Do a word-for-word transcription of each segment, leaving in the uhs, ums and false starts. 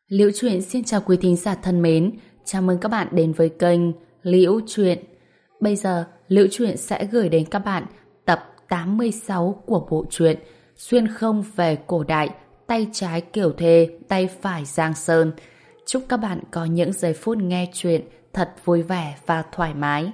Liễu Chuyện xin chào quý thính giả thân mến, chào mừng các bạn đến với kênh Liễu Chuyện. Bây giờ, Liễu Chuyện sẽ gửi đến các bạn tập tám mươi sáu của bộ truyện Xuyên không về cổ đại, tay trái Kiều Thê, tay phải Giang Sơn. Chúc các bạn có những giây phút nghe chuyện thật vui vẻ và thoải mái.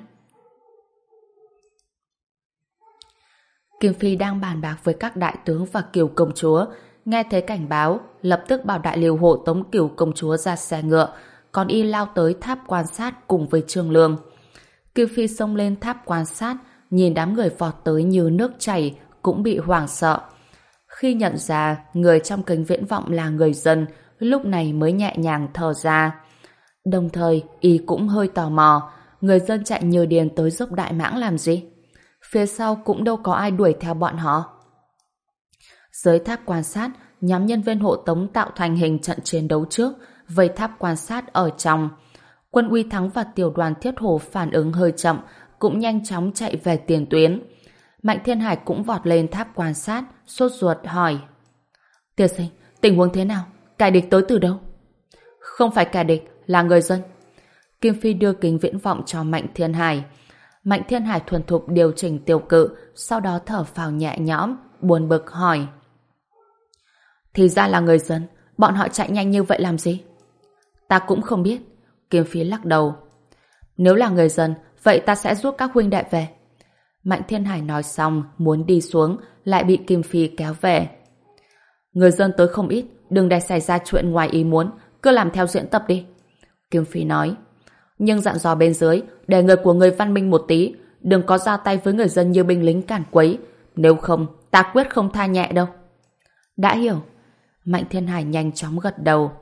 Kim Phi đang bàn bạc với các đại tướng và Kiều công chúa. Nghe thấy cảnh báo, lập tức bảo đại liều hộ tống Kiều công chúa ra xe ngựa, còn y lao tới tháp quan sát cùng với Trương Lương. Kim Phi xông lên tháp quan sát, nhìn đám người vọt tới như nước chảy, cũng bị hoảng sợ. Khi nhận ra người trong kính viễn vọng là người dân, lúc này mới nhẹ nhàng thở ra. Đồng thời, y cũng hơi tò mò, người dân chạy như điên tới dốc Đại Mãng làm gì? Phía sau cũng đâu có ai đuổi theo bọn họ. Dưới tháp quan sát, nhóm nhân viên hộ tống tạo thành hình trận chiến đấu trước, vây tháp quan sát ở trong. Quân Uy Thắng và tiểu đoàn Thiết Hổ phản ứng hơi chậm, cũng nhanh chóng chạy về tiền tuyến. Mạnh Thiên Hải cũng vọt lên tháp quan sát, sốt ruột hỏi: Tiên sinh, tình huống thế nào? Kẻ địch tới từ đâu? Không phải kẻ địch, là người dân. Kim Phi đưa kính viễn vọng cho Mạnh Thiên Hải. Mạnh Thiên Hải thuần thục điều chỉnh tiêu cự, sau đó thở phào nhẹ nhõm, buồn bực hỏi: Thì ra là người dân, bọn họ chạy nhanh như vậy làm gì? Ta cũng không biết. Kim Phi lắc đầu. Nếu là người dân, vậy ta sẽ giúp các huynh đệ về. Mạnh Thiên Hải nói xong, muốn đi xuống, lại bị Kim Phi kéo về. Người dân tới không ít, đừng để xảy ra chuyện ngoài ý muốn, cứ làm theo diễn tập đi. Kim Phi nói. Nhưng dặn dò bên dưới, để người của người văn minh một tí, đừng có ra tay với người dân như binh lính cản quấy. Nếu không, ta quyết không tha nhẹ đâu. Đã hiểu. Mạnh Thiên Hải nhanh chóng gật đầu.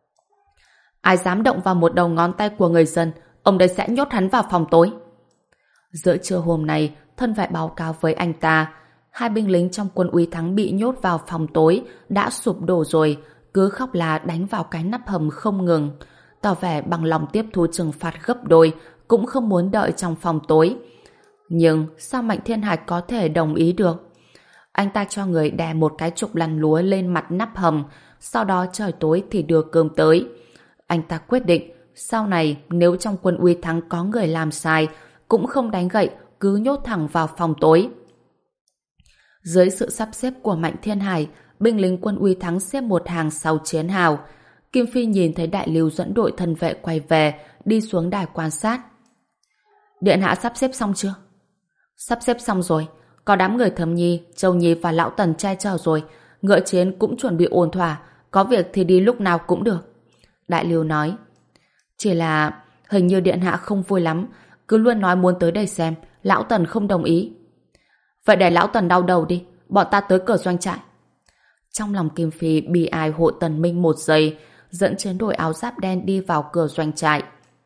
Ai dám động vào một đầu ngón tay của người dân, ông đấy sẽ nhốt hắn vào phòng tối. Giữa trưa hôm nay, thân vệ báo cáo với anh ta, hai binh lính trong quân Uy Thắng bị nhốt vào phòng tối, đã sụp đổ rồi, cứ khóc là đánh vào cái nắp hầm không ngừng, tỏ vẻ bằng lòng tiếp thu trừng phạt gấp đôi, cũng không muốn đợi trong phòng tối. Nhưng sao Mạnh Thiên Hải có thể đồng ý được? Anh ta cho người đè một cái trục lăn lúa lên mặt nắp hầm, sau đó trời tối thì đưa cơm tới. Anh ta quyết định, sau này nếu trong quân Uy Thắng có người làm sai, cũng không đánh gậy, cứ nhốt thẳng vào phòng tối. Dưới sự sắp xếp của Mạnh Thiên Hải, binh lính quân Uy Thắng xếp một hàng sau chiến hào. Kim Phi nhìn thấy đại lưu dẫn đội thân vệ quay về, đi xuống đài quan sát. Điện hạ sắp xếp xong chưa? Sắp xếp xong rồi. Có đám người Thẩm Nhi, Châu Nhi và Lão Tần che chở rồi. Ngựa chiến cũng chuẩn bị ổn thỏa, có việc thì đi lúc nào cũng được. Đại lưu nói. Chỉ là hình như điện hạ không vui lắm, cứ luôn nói muốn tới đây xem. Lão Tần không đồng ý. Vậy để Lão Tần đau đầu đi, bọn ta tới cửa doanh trại. Trong lòng Kim Phi bi ai hộ Tần Minh một giây, dẫn chiến đội áo giáp đen đi vào cửa doanh trại.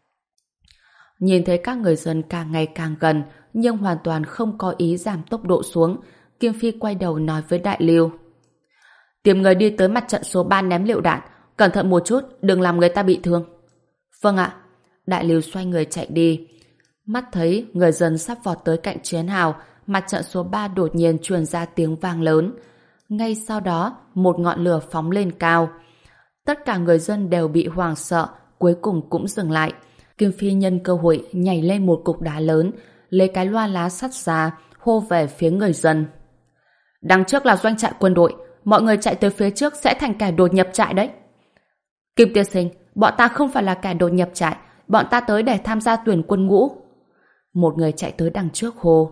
Nhìn thấy các người dân càng ngày càng gần, nhưng hoàn toàn không có ý giảm tốc độ xuống, Kim Phi quay đầu nói với Đại Lưu. Tìm người đi tới mặt trận số ba ném lựu đạn, cẩn thận một chút, đừng làm người ta bị thương. Vâng ạ. Đại Lưu xoay người chạy đi. Mắt thấy người dân sắp vọt tới cạnh chiến hào, mặt trận số ba đột nhiên truyền ra tiếng vang lớn. Ngay sau đó, một ngọn lửa phóng lên cao. Tất cả người dân đều bị hoảng sợ, cuối cùng cũng dừng lại. Kim Phi nhân cơ hội nhảy lên một cục đá lớn, lấy cái loa lá sắt ra, hô về phía người dân. Đằng trước là doanh trại quân đội, mọi người chạy tới phía trước sẽ thành kẻ đột nhập trại đấy. Kim tiên sinh, bọn ta không phải là kẻ đột nhập trại, bọn ta tới để tham gia tuyển quân ngũ. Một người chạy tới đằng trước hô.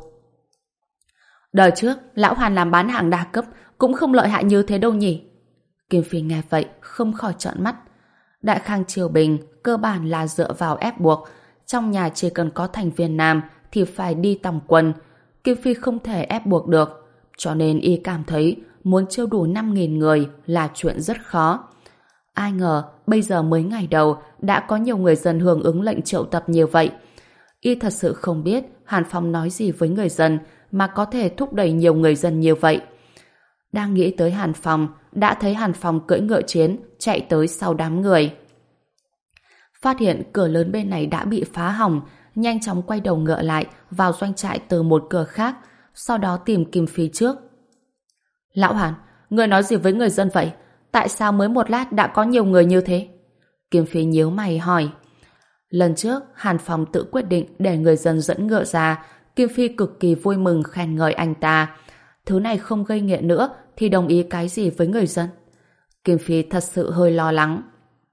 Đời trước, Lão Hàn làm bán hàng đa cấp, cũng không lợi hại như thế đâu nhỉ. Kim Phi nghe vậy, không khỏi trợn mắt. Đại Khang triều Bình cơ bản là dựa vào ép buộc, trong nhà chỉ cần có thành viên nam thì phải đi tòng quân. Kim Phi không thể ép buộc được, cho nên y cảm thấy muốn chiêu đủ năm nghìn người là chuyện rất khó. Ai ngờ bây giờ mới ngày đầu đã có nhiều người dân hưởng ứng lệnh triệu tập như vậy. Y thật sự không biết Hàn Phong nói gì với người dân mà có thể thúc đẩy nhiều người dân như vậy. Đang nghĩ tới Hàn Phong, đã thấy Hàn Phong cưỡi ngựa chiến chạy tới sau đám người. Phát hiện cửa lớn bên này đã bị phá hỏng, nhanh chóng quay đầu ngựa lại vào doanh trại từ một cửa khác, sau đó tìm Kim Phi trước. Lão Hàn, người nói gì với người dân vậy? Tại sao mới một lát đã có nhiều người như thế? Kim Phi nhíu mày hỏi. Lần trước, Hàn Phong tự quyết định để người dân dẫn ngựa ra, Kim Phi cực kỳ vui mừng khen ngợi anh ta. Thứ này không gây nghiện nữa thì đồng ý cái gì với người dân? Kim Phi thật sự hơi lo lắng.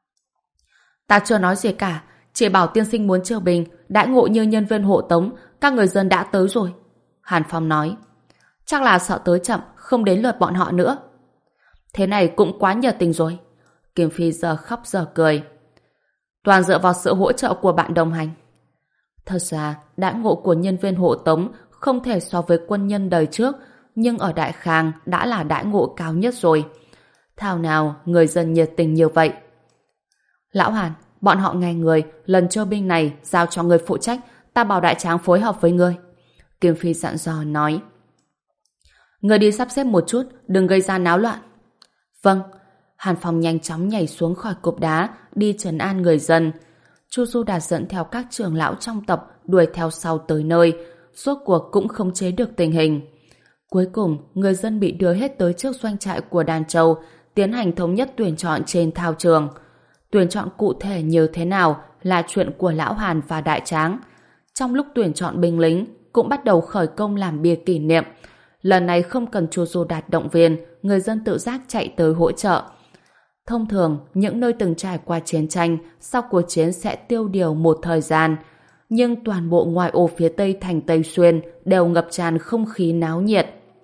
Ta chưa nói gì cả, chỉ bảo tiên sinh muốn chiêu bình, đãi ngộ như nhân viên hộ tống, các người dân đã tới rồi. Hàn Phong nói. Chắc là sợ tới chậm, không đến lượt bọn họ nữa. Thế này cũng quá nhiệt tình rồi. Kim Phi giờ khóc giờ cười. Toàn dựa vào sự hỗ trợ của bạn đồng hành. Thật ra, đãi ngộ của nhân viên hộ tống không thể so với quân nhân đời trước, nhưng ở Đại Khang đã là đãi ngộ cao nhất rồi. Thảo nào người dân nhiệt tình như vậy. Lão Hàn, bọn họ nghe người, lần chơi binh này giao cho người phụ trách, ta bảo đại tráng phối hợp với người. Kim Phi dặn dò nói. Người đi sắp xếp một chút, đừng gây ra náo loạn. Vâng. Hàn Phong nhanh chóng nhảy xuống khỏi cục đá, đi trấn an người dân. Chu Du Đạt dẫn theo các trưởng lão trong tập đuổi theo sau tới nơi, rốt cuộc cũng không chế được tình hình. Cuối cùng, người dân bị đưa hết tới trước doanh trại của Đan Châu, tiến hành thống nhất tuyển chọn trên thao trường. Tuyển chọn cụ thể như thế nào là chuyện của Lão Hàn và Đại Tráng. Trong lúc tuyển chọn binh lính, cũng bắt đầu khởi công làm bia kỷ niệm. Lần này không cần Chu Du Đạt động viên, người dân tự giác chạy tới hỗ trợ. Thông thường, những nơi từng trải qua chiến tranh, sau cuộc chiến sẽ tiêu điều một thời gian. Nhưng toàn bộ ngoại ô phía tây thành Tây Xuyên đều ngập tràn không khí náo nhiệt.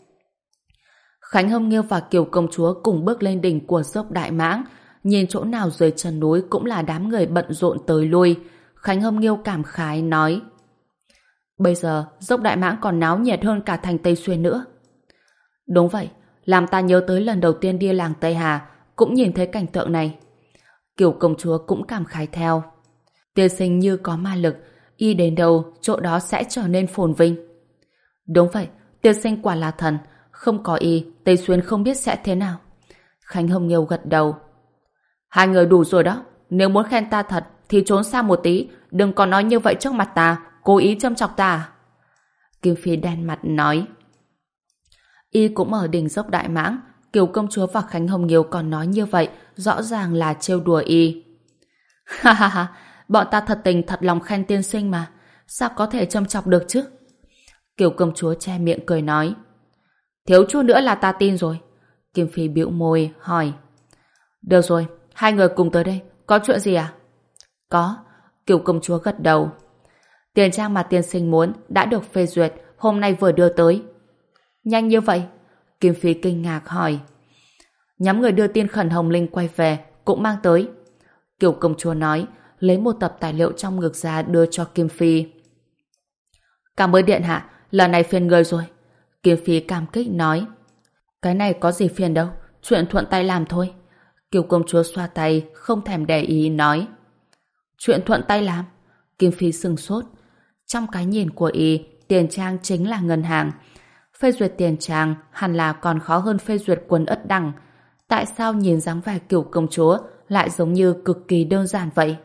Khánh Hâm Nghiêu và Kiều Công Chúa cùng bước lên đỉnh của dốc Đại Mãng. Nhìn chỗ nào dưới chân núi cũng là đám người bận rộn tới lui. Khánh Hâm Nghiêu cảm khái nói. Bây giờ, dốc Đại Mãng còn náo nhiệt hơn cả thành Tây Xuyên nữa. Đúng vậy, làm ta nhớ tới lần đầu tiên đi làng Tây Hà, cũng nhìn thấy cảnh tượng này. Kiều Công Chúa cũng cảm khái theo. Tiên sinh như có ma lực, y đến đâu, chỗ đó sẽ trở nên phồn vinh. Đúng vậy, tiên sinh quả là thần, không có y, Tây Xuyên không biết sẽ thế nào. Khánh Hâm Nghiêu gật đầu. Hai người đủ rồi đó, nếu muốn khen ta thật thì trốn xa một tí, đừng có nói như vậy trước mặt ta, cố ý châm chọc ta à? Kim Phi đen mặt nói. Y cũng ở đỉnh dốc Đại Mãng, Kiều Công Chúa và Khánh Hồng Nghiêu còn nói như vậy, rõ ràng là trêu đùa y. Ha ha ha, bọn ta thật tình thật lòng khen tiên sinh mà, sao có thể châm chọc được chứ? Kiều Công Chúa che miệng cười nói. Thiếu chút nữa là ta tin rồi. Kim Phi bĩu môi, hỏi. Được rồi, hai người cùng tới đây, có chuyện gì à? Có, Kiều Công Chúa gật đầu. Tiền trang mà tiên sinh muốn đã được phê duyệt, hôm nay vừa đưa tới. Nhanh như vậy? Kim Phi kinh ngạc hỏi. Nhóm người đưa tin khẩn Hồng Linh quay về, cũng mang tới. Kiều Công Chúa nói, lấy một tập tài liệu trong ngực ra đưa cho Kim Phi. Cảm ơn điện hạ, lần này phiền người rồi. Kim Phi cảm kích nói. Cái này có gì phiền đâu, chuyện thuận tay làm thôi. Kiều Công Chúa xoa tay, không thèm để ý nói. Chuyện thuận tay làm? Kim Phi sừng sốt. Trong cái nhìn của y, tiền trang chính là ngân hàng. Phê duyệt tiền trang hẳn là còn khó hơn phê duyệt quân ất đằng. Tại sao nhìn dáng vẻ Kiều Công Chúa lại giống như cực kỳ đơn giản vậy?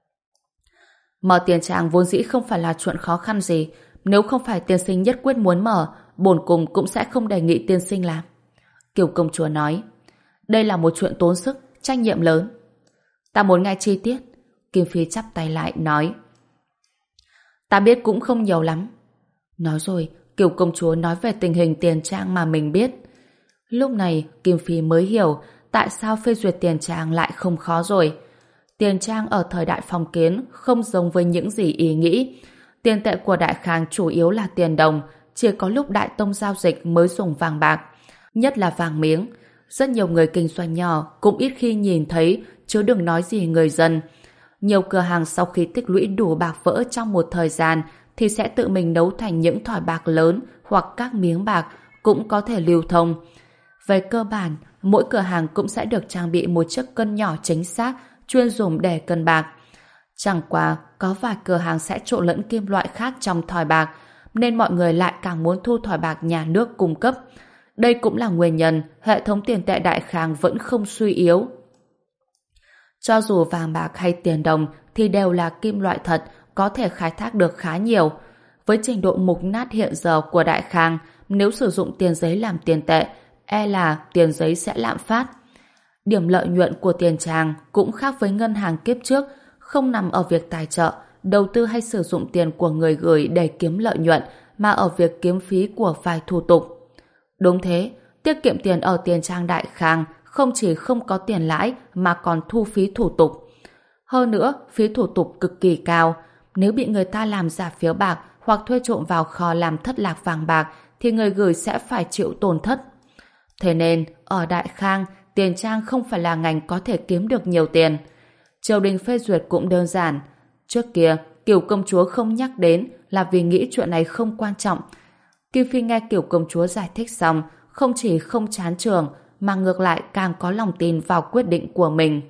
Mở tiền trang vốn dĩ không phải là chuyện khó khăn gì. Nếu không phải tiên sinh nhất quyết muốn mở, bổn cung cũng sẽ không đề nghị tiên sinh làm. Kiều Công Chúa nói. Đây là một chuyện tốn sức, trách nhiệm lớn. Ta muốn nghe chi tiết. Kim Phi chắp tay lại nói. Ta biết cũng không nhiều lắm. Nói rồi, Kiều Công Chúa nói về tình hình tiền trang mà mình biết. Lúc này, Kim Phi mới hiểu tại sao phê duyệt tiền trang lại không khó rồi. Tiền trang ở thời đại phong kiến không giống với những gì ý nghĩ. Tiền tệ của Đại Khang chủ yếu là tiền đồng, chỉ có lúc Đại Tông giao dịch mới dùng vàng bạc, nhất là vàng miếng. Rất nhiều người kinh doanh nhỏ cũng ít khi nhìn thấy, chứ đừng nói gì người dân. Nhiều cửa hàng sau khi tích lũy đủ bạc vỡ trong một thời gian thì sẽ tự mình nấu thành những thỏi bạc lớn hoặc các miếng bạc cũng có thể lưu thông. Về cơ bản, mỗi cửa hàng cũng sẽ được trang bị một chiếc cân nhỏ chính xác chuyên dùng để cân bạc. Chẳng qua, có vài cửa hàng sẽ trộn lẫn kim loại khác trong thỏi bạc, nên mọi người lại càng muốn thu thỏi bạc nhà nước cung cấp. Đây cũng là nguyên nhân hệ thống tiền tệ Đại Khang vẫn không suy yếu. Cho dù vàng bạc hay tiền đồng thì đều là kim loại thật, có thể khai thác được khá nhiều. Với trình độ mục nát hiện giờ của Đại Khang, nếu sử dụng tiền giấy làm tiền tệ, e là tiền giấy sẽ lạm phát. Điểm lợi nhuận của tiền Trang cũng khác với ngân hàng kiếp trước, không nằm ở việc tài trợ, đầu tư hay sử dụng tiền của người gửi để kiếm lợi nhuận, mà ở việc kiếm phí của vài thủ tục. Đúng thế, tiết kiệm tiền ở tiền Trang Đại Khang không chỉ không có tiền lãi mà còn thu phí thủ tục. Hơn nữa, phí thủ tục cực kỳ cao. Nếu bị người ta làm giả phiếu bạc hoặc thuê trộm vào kho làm thất lạc vàng bạc thì người gửi sẽ phải chịu tổn thất. Thế nên, ở Đại Khang, tiền Trang không phải là ngành có thể kiếm được nhiều tiền. Triều đình phê duyệt cũng đơn giản. Trước kia, Kiều công chúa không nhắc đến là vì nghĩ chuyện này không quan trọng. Kim Phi nghe Kiều công chúa giải thích xong, không chỉ không chán trường, mà ngược lại càng có lòng tin vào quyết định của mình.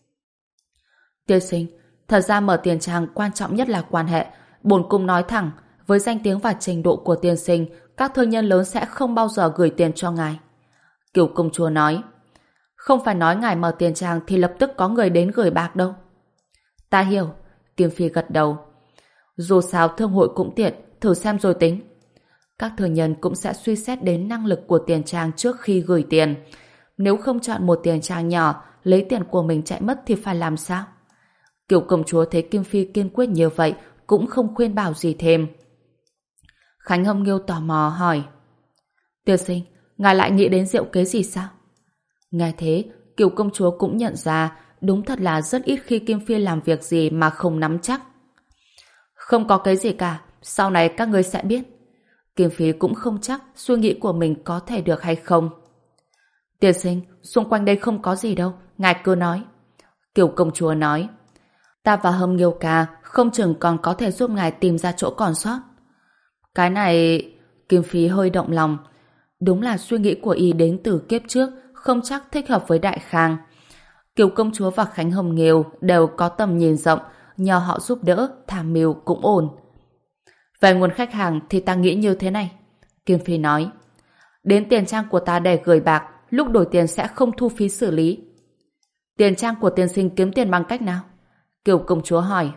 Tiên sinh, thật ra mở tiền Trang quan trọng nhất là quan hệ. Bổn cung nói thẳng, với danh tiếng và trình độ của tiên sinh, các thương nhân lớn sẽ không bao giờ gửi tiền cho ngài. Kiều công chúa nói, không phải nói ngài mở tiền Trang thì lập tức có người đến gửi bạc đâu. Ta hiểu. Kim Phi gật đầu. Dù sao thương hội cũng tiện, thử xem rồi tính. Các thương nhân cũng sẽ suy xét đến năng lực của tiền Trang trước khi gửi tiền. Nếu không chọn một tiền Trang nhỏ, lấy tiền của mình chạy mất thì phải làm sao? Kiều công chúa thấy Kim Phi kiên quyết như vậy, cũng không khuyên bảo gì thêm. Khánh Hâm Nghiêu tò mò hỏi, tiên sinh, ngài lại nghĩ đến diệu kế gì sao? Nghe thế, Kiều công chúa cũng nhận ra đúng thật là rất ít khi Kim Phi làm việc gì mà không nắm chắc. Không có cái gì cả, sau này các ngươi sẽ biết. Kim Phi cũng không chắc suy nghĩ của mình có thể được hay không. Tiên sinh, xung quanh đây không có gì đâu, ngài cứ nói. Kiều công chúa nói, ta và Hâm Nghiêu ca không chừng còn có thể giúp ngài tìm ra chỗ còn sót. Cái này... Kim Phi hơi động lòng. Đúng là suy nghĩ của y đến từ kiếp trước, không chắc thích hợp với Đại Khang. Kiều công chúa và Khánh Hồng Nghiêu đều có tầm nhìn rộng, nhờ họ giúp đỡ, tham mưu cũng ổn. Về nguồn khách hàng thì ta nghĩ như thế này. Kim Phi nói, đến tiền Trang của ta để gửi bạc, lúc đổi tiền sẽ không thu phí xử lý. Tiền Trang của tiên sinh kiếm tiền bằng cách nào? Kiều công chúa hỏi.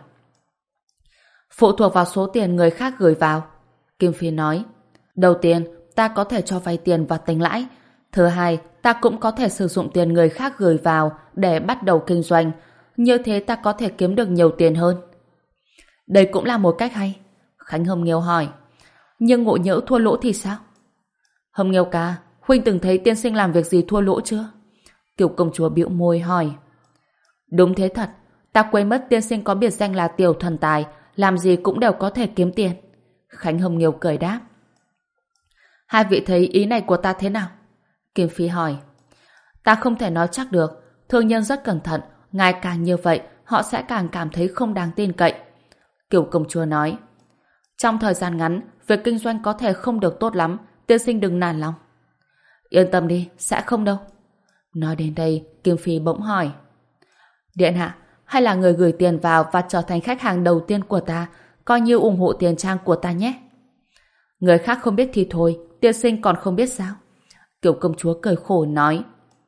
Phụ thuộc vào số tiền người khác gửi vào. Kim Phi nói, đầu tiên ta có thể cho vay tiền và tính lãi. Thứ hai, ta cũng có thể sử dụng tiền người khác gửi vào để bắt đầu kinh doanh. Như thế ta có thể kiếm được nhiều tiền hơn. Đây cũng là một cách hay. Khánh Hâm Nghiêu hỏi. Nhưng ngộ nhỡ thua lỗ thì sao? Hâm Nghiêu ca, huynh từng thấy tiên sinh làm việc gì thua lỗ chưa? Kiều công chúa bĩu môi hỏi. Đúng thế thật, ta quên mất tiên sinh có biệt danh là tiểu thần tài, làm gì cũng đều có thể kiếm tiền. Khánh Hâm Nghiêu cười đáp. Hai vị thấy ý này của ta thế nào? Kim Phi hỏi. Ta không thể nói chắc được, thương nhân rất cẩn thận, ngài càng như vậy, họ sẽ càng cảm thấy không đáng tin cậy. Kiều công chúa nói. Trong thời gian ngắn, việc kinh doanh có thể không được tốt lắm, tiên sinh đừng nản lòng. Yên tâm đi, sẽ không đâu. Nói đến đây, Kim Phi bỗng hỏi. Điện hạ, hay là người gửi tiền vào và trở thành khách hàng đầu tiên của ta, coi như ủng hộ tiền Trang của ta nhé. Người khác không biết thì thôi, tiên sinh còn không biết sao? Kiều công chúa cười khổ nói.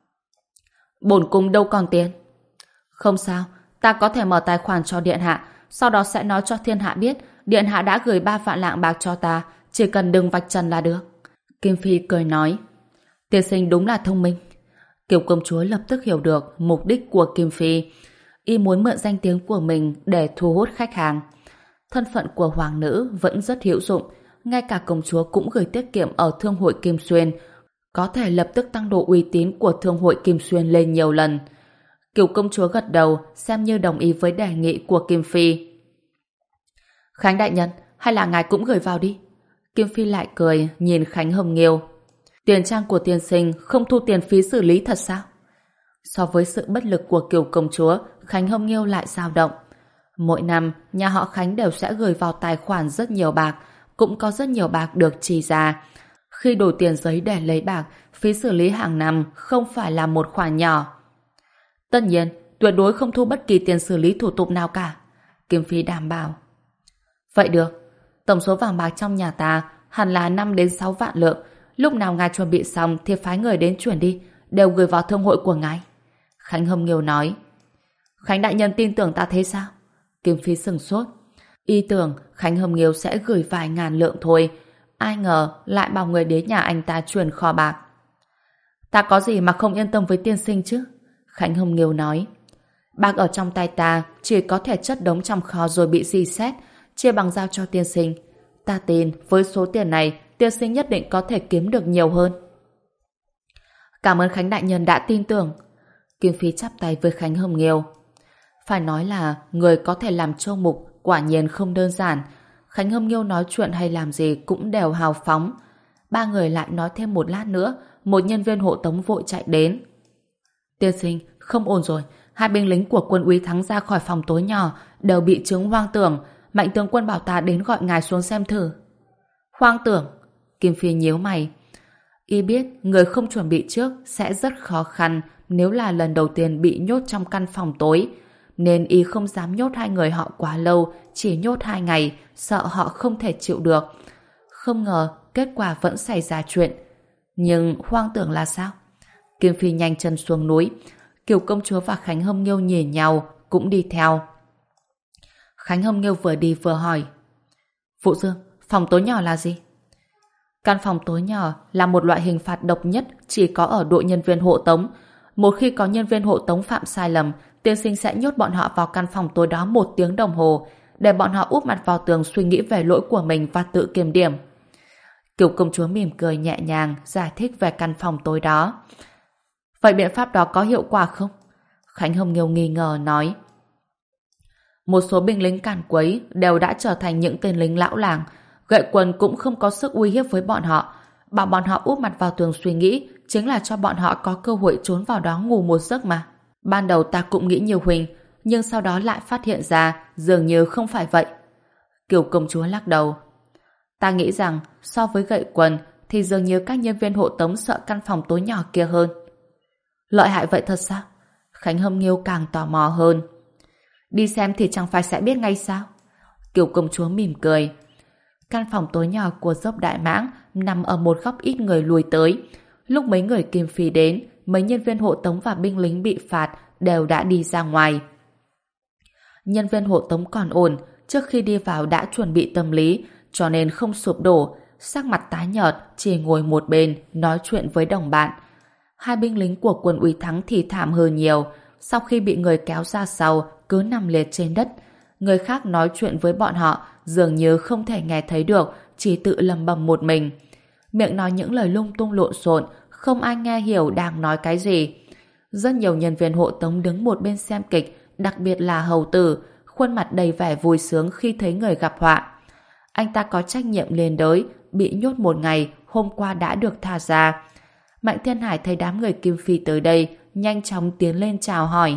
Bổn cung đâu còn tiền. Không sao, ta có thể mở tài khoản cho điện hạ, sau đó sẽ nói cho thiên hạ biết điện hạ đã gửi ba vạn lạng bạc cho ta, chỉ cần đừng vạch trần là được. Kim Phi cười nói. Tiên sinh đúng là thông minh. Kiều công chúa lập tức hiểu được mục đích của Kim Phi. Y muốn mượn danh tiếng của mình để thu hút khách hàng. Thân phận của hoàng nữ vẫn rất hữu dụng, ngay cả công chúa cũng gửi tiết kiệm ở Thương hội Kim Xuyên, có thể lập tức tăng độ uy tín của Thương hội Kim Xuyên lên nhiều lần. Kiều công chúa gật đầu, xem như đồng ý với đề nghị của Kim Phi. Khánh đại nhân, hay là ngài cũng gửi vào đi. Kim Phi lại cười, nhìn Khánh Hồng Nghiêu. Tiền Trang của tiên sinh không thu tiền phí xử lý thật sao? So với sự bất lực của Kiều công chúa, Khánh Hồng Nghiêu lại dao động. Mỗi năm, nhà họ Khánh đều sẽ gửi vào tài khoản rất nhiều bạc, cũng có rất nhiều bạc được chi ra. Khi đổi tiền giấy để lấy bạc, phí xử lý hàng năm không phải là một khoản nhỏ. Tất nhiên, tuyệt đối không thu bất kỳ tiền xử lý thủ tục nào cả. Kim Phi đảm bảo. Vậy được, tổng số vàng bạc trong nhà ta hẳn là năm đến sáu vạn lượng. Lúc nào ngài chuẩn bị xong thì phái người đến chuyển đi, đều gửi vào thương hội của ngài. Khánh Hâm Nghiêu nói. Khánh đại nhân tin tưởng ta thế sao? Kim Phi sừng sốt. Y tưởng Khánh Hâm Nghiêu sẽ gửi vài ngàn lượng thôi, ai ngờ lại bảo người đến nhà anh ta chuyển kho bạc. Ta có gì mà không yên tâm với tiên sinh chứ? Khánh Hồng Nghiêu nói. Bạc ở trong tay ta chỉ có thể chất đống trong kho rồi bị rỉ sét, chia bằng giao cho tiên sinh. Ta tin với số tiền này tiên sinh nhất định có thể kiếm được nhiều hơn. Cảm ơn Khánh đại nhân đã tin tưởng. Kim Phi chắp tay với Khánh Hồng Nghiêu. Phải nói là người có thể làm châu mục quả nhiên không đơn giản. Khánh Hồng Nghiêu nói chuyện hay làm gì cũng đều hào phóng. Ba người lại nói thêm một lát nữa, một nhân viên hộ tống vội chạy đến. Tiên sinh, không ổn rồi. Hai binh lính của quân úy Thắng ra khỏi phòng tối nhỏ đều bị chứng hoang tưởng. Mạnh tướng quân bảo ta đến gọi ngài xuống xem thử. Hoang tưởng? Kim Phi nhíu mày. Y biết người không chuẩn bị trước sẽ rất khó khăn nếu là lần đầu tiên bị nhốt trong căn phòng tối, nên y không dám nhốt hai người họ quá lâu, chỉ nhốt hai ngày, sợ họ không thể chịu được. Không ngờ kết quả vẫn xảy ra chuyện. Nhưng hoang tưởng là sao? Kim Phi nhanh chân xuống núi. Kiều công chúa và Khánh Hồng Nghiêu nhìn nhau cũng đi theo. Khánh Hồng Nghiêu vừa đi vừa hỏi. Phụ Dương, phòng tối nhỏ là gì? Căn phòng tối nhỏ là một loại hình phạt độc nhất chỉ có ở đội nhân viên hộ tống. Một khi có nhân viên hộ tống phạm sai lầm, tiên sinh sẽ nhốt bọn họ vào căn phòng tối đó một tiếng đồng hồ, để bọn họ úp mặt vào tường suy nghĩ về lỗi của mình và tự kiểm điểm. Kiều công chúa mỉm cười nhẹ nhàng giải thích về căn phòng tối đó. Vậy biện pháp đó có hiệu quả không? Khánh Hồng Nghiêu nghi ngờ nói. Một số binh lính càn quấy đều đã trở thành những tên lính lão làng. Gậy Quần cũng không có sức uy hiếp với bọn họ. Bảo bọn họ úp mặt vào tường suy nghĩ chính là cho bọn họ có cơ hội trốn vào đó ngủ một giấc mà. Ban đầu ta cũng nghĩ như Huỳnh, nhưng sau đó lại phát hiện ra dường như không phải vậy. Kiều công chúa lắc đầu. Ta nghĩ rằng so với Gậy Quần thì dường như các nhân viên hộ tống sợ căn phòng tối nhỏ kia hơn. Lợi hại vậy thật sao? Khánh Hâm Nghiêu càng tò mò hơn. Đi xem thì chẳng phải sẽ biết ngay sao? Kiều công chúa mỉm cười. Căn phòng tối nhỏ của dốc Đại Mãng nằm ở một góc ít người lùi tới. Lúc mấy người Kim Phi đến, mấy nhân viên hộ tống và binh lính bị phạt đều đã đi ra ngoài. Nhân viên hộ tống còn ổn, trước khi đi vào đã chuẩn bị tâm lý, cho nên không sụp đổ, sắc mặt tái nhợt, chỉ ngồi một bên, nói chuyện với đồng bạn. Hai binh lính của quân úy Thắng thì thảm hơn nhiều, sau khi bị người kéo ra sau, cứ nằm liệt trên đất. Người khác nói chuyện với bọn họ, dường như không thể nghe thấy được, chỉ tự lầm bầm một mình. Miệng nói những lời lung tung lộn xộn, không ai nghe hiểu đang nói cái gì. Rất nhiều nhân viên hộ tống đứng một bên xem kịch, đặc biệt là hầu tử, khuôn mặt đầy vẻ vui sướng khi thấy người gặp họa. Anh ta có trách nhiệm liền đới, bị nhốt một ngày, hôm qua đã được thả ra. Mạnh Thiên Hải thấy đám người Kim Phi tới đây, nhanh chóng tiến lên chào hỏi.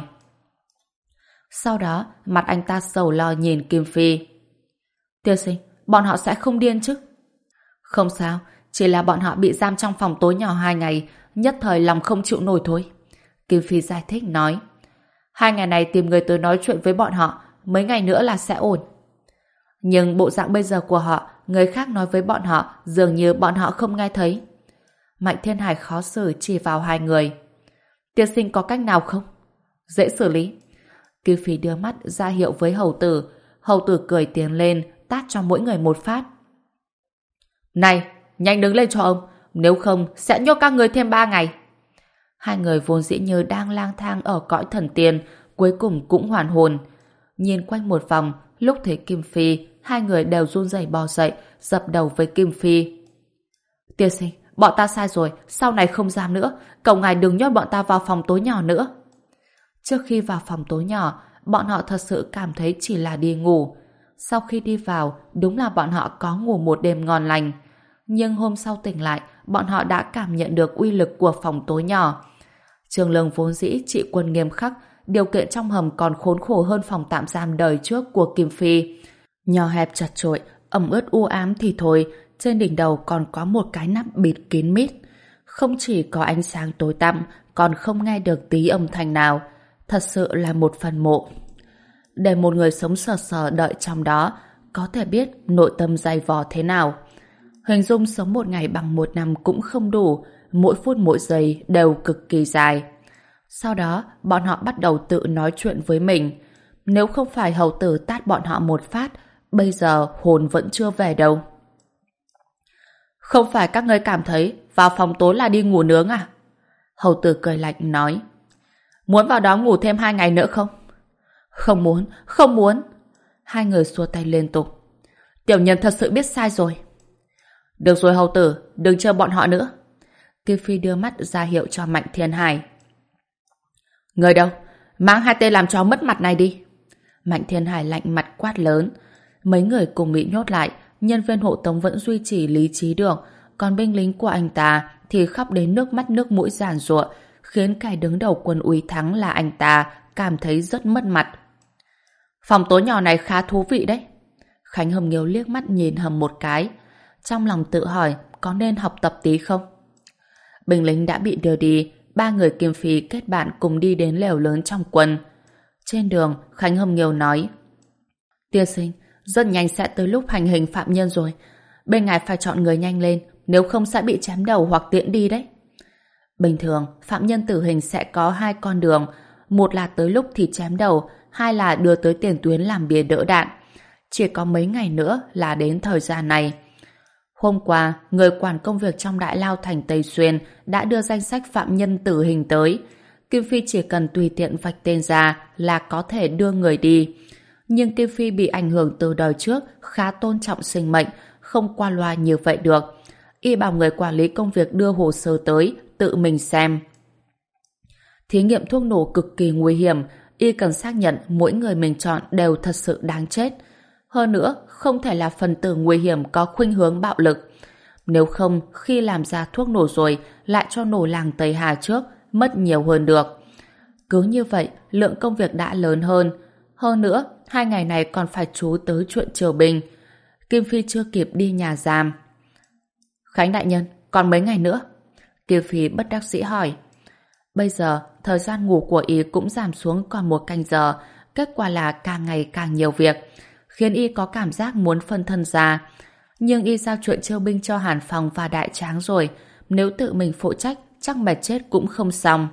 Sau đó, mặt anh ta sầu lo nhìn Kim Phi. Tiên sinh, bọn họ sẽ không điên chứ? Không sao, chỉ là bọn họ bị giam trong phòng tối nhỏ hai ngày, nhất thời lòng không chịu nổi thôi. Kim Phi giải thích nói. Hai ngày này tìm người tới nói chuyện với bọn họ, mấy ngày nữa là sẽ ổn. Nhưng bộ dạng bây giờ của họ, người khác nói với bọn họ, dường như bọn họ không nghe thấy. Mạnh Thiên Hải khó xử chỉ vào hai người. Tiên sinh có cách nào không? Dễ xử lý. Kim Phi đưa mắt ra hiệu với hầu tử. Hầu tử cười tiến lên, tát cho mỗi người một phát. Này, nhanh đứng lên cho ông, nếu không sẽ nhốt các người thêm ba ngày. Hai người vốn dĩ như đang lang thang ở cõi thần tiên, cuối cùng cũng hoàn hồn. Nhìn quanh một vòng, lúc thấy Kim Phi, hai người đều run rẩy bò dậy, dập đầu với Kim Phi. Tiên sinh, bọn ta sai rồi, sau này không dám nữa, cầu ngài đừng nhốt bọn ta vào phòng tối nhỏ nữa. Trước khi vào phòng tối nhỏ, bọn họ thật sự cảm thấy chỉ là đi ngủ. Sau khi đi vào, đúng là bọn họ có ngủ một đêm ngon lành. Nhưng hôm sau tỉnh lại, bọn họ đã cảm nhận được uy lực của phòng tối nhỏ. Trường Lương vốn dĩ trị quân nghiêm khắc, điều kiện trong hầm còn khốn khổ hơn phòng tạm giam đời trước của Kim Phi. Nhỏ hẹp chật chội, ẩm ướt u ám thì thôi, trên đỉnh đầu còn có một cái nắp bịt kín mít. Không chỉ có ánh sáng tối tăm, còn không nghe được tí âm thanh nào. Thật sự là một phần mộ. Để một người sống sờ sờ đợi trong đó, có thể biết nội tâm dày vò thế nào. Hình dung sống một ngày bằng một năm cũng không đủ, mỗi phút mỗi giây đều cực kỳ dài. Sau đó, bọn họ bắt đầu tự nói chuyện với mình. Nếu không phải hầu tử tát bọn họ một phát, bây giờ hồn vẫn chưa về đâu. Không phải các ngươi cảm thấy vào phòng tối là đi ngủ nướng à? Hầu tử cười lạnh nói. Muốn vào đó ngủ thêm hai ngày nữa không? Không muốn, không muốn. Hai người xua tay liên tục. Tiểu nhân thật sự biết sai rồi. Được rồi hầu tử, đừng chờ bọn họ nữa. Kim Phi đưa mắt ra hiệu cho Mạnh Thiên Hải. Người đâu? Mang hai tên làm cho mất mặt này đi. Mạnh Thiên Hải lạnh mặt quát lớn. Mấy người cùng bị nhốt lại, nhân viên hộ tống vẫn duy trì lý trí được, còn binh lính của anh ta thì khóc đến nước mắt nước mũi giàn giụa, khiến kẻ đứng đầu quân Úy Thắng là anh ta cảm thấy rất mất mặt. Phòng tối nhỏ này khá thú vị đấy. Khánh Hồng Nghiêu liếc mắt nhìn Hầm một cái, trong lòng tự hỏi có nên học tập tí không. Binh lính đã bị đưa đi, ba người Kim Phi kết bạn cùng đi đến lều lớn trong quân. Trên đường, Khánh Hồng Nghiêu nói: Tiên sinh, rất nhanh sẽ tới lúc hành hình phạm nhân rồi. Bên ngài phải chọn người nhanh lên, nếu không sẽ bị chém đầu hoặc tiễn đi đấy. Bình thường, phạm nhân tử hình sẽ có hai con đường, một là tới lúc thì chém đầu, hai là đưa tới tiền tuyến làm bia đỡ đạn. Chỉ có mấy ngày nữa là đến thời gian này. Hôm qua, người quản công việc trong Đại Lao thành Tây Xuyên đã đưa danh sách phạm nhân tử hình tới. Kim Phi chỉ cần tùy tiện vạch tên ra là có thể đưa người đi. Nhưng Kim Phi bị ảnh hưởng từ đời trước, khá tôn trọng sinh mệnh, không qua loa như vậy được. Y bảo người quản lý công việc đưa hồ sơ tới, tự mình xem. Thí nghiệm thuốc nổ cực kỳ nguy hiểm, Y cần xác nhận mỗi người mình chọn đều thật sự đáng chết. Hơn nữa, không thể là phần tử nguy hiểm có khuynh hướng bạo lực. Nếu không, khi làm ra thuốc nổ rồi, lại cho nổ làng Tây Hà trước, mất nhiều hơn được. Cứ như vậy, lượng công việc đã lớn hơn. Hơn nữa, hai ngày này còn phải chú tới chuyện triều bình. Kim Phi chưa kịp đi nhà giam. Khánh đại nhân, còn mấy ngày nữa? Kim Phi bất đắc dĩ hỏi. Bây giờ, thời gian ngủ của Y cũng giảm xuống còn một canh giờ, kết quả là càng ngày càng nhiều việc, khiến Y có cảm giác muốn phân thân ra. Nhưng Y giao chuyện chiêu binh cho Hàn Phong và Đại Tráng rồi, nếu tự mình phụ trách, chắc mệt chết cũng không xong.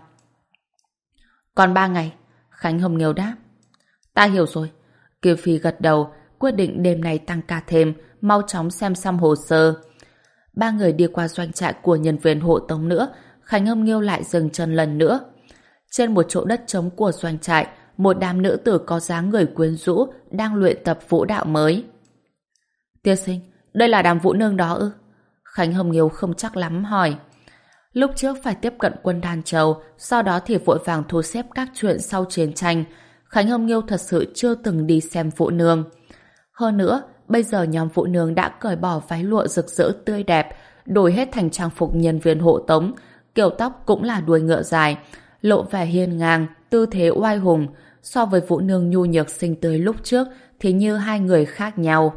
Còn ba ngày, Khánh Hồng Nghiêu đáp. Ta hiểu rồi. Kim Phi gật đầu, quyết định đêm nay tăng ca thêm, mau chóng xem xong hồ sơ. Ba người đi qua doanh trại của nhân viên hộ tống nữa, Khánh Hồng Nghiêu lại dừng chân lần nữa. Trên một chỗ đất trống của doanh trại, một đám nữ tử có dáng người quyến rũ đang luyện tập vũ đạo mới. Tiên sinh, đây là đàm vũ nương đó ư? Khánh Hồng Nghiêu không chắc lắm hỏi. Lúc trước phải tiếp cận quân Đan Châu, sau đó thì vội vàng thu xếp các chuyện sau chiến tranh. Khánh Hồng Nghiêu thật sự chưa từng đi xem vũ nương. Hơn nữa, bây giờ nhóm vũ nương đã cởi bỏ váy lụa rực rỡ tươi đẹp, đổi hết thành trang phục nhân viên hộ tống, kiểu tóc cũng là đuôi ngựa dài, lộ vẻ hiên ngang, tư thế oai hùng. So với vũ nương nhu nhược xinh tươi lúc trước thì như hai người khác nhau.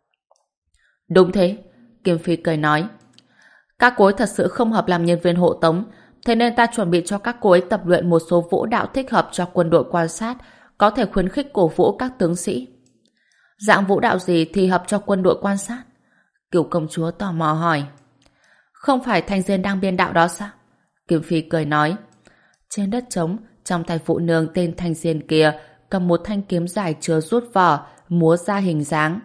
Đúng thế, Kim Phi cười nói. Các cô ấy thật sự không hợp làm nhân viên hộ tống, thế nên ta chuẩn bị cho các cô ấy tập luyện một số vũ đạo thích hợp cho quân đội quan sát, có thể khuyến khích cổ vũ các tướng sĩ. Dạng vũ đạo gì thì hợp cho quân đội quan sát? Cửu công chúa tò mò hỏi. Không phải Thanh Diên đang biên đạo đó sao? Kim Phi cười nói. Trên đất trống, trong tay phụ nương tên Thanh Diên kia cầm một thanh kiếm dài chưa rút vỏ, múa ra hình dáng.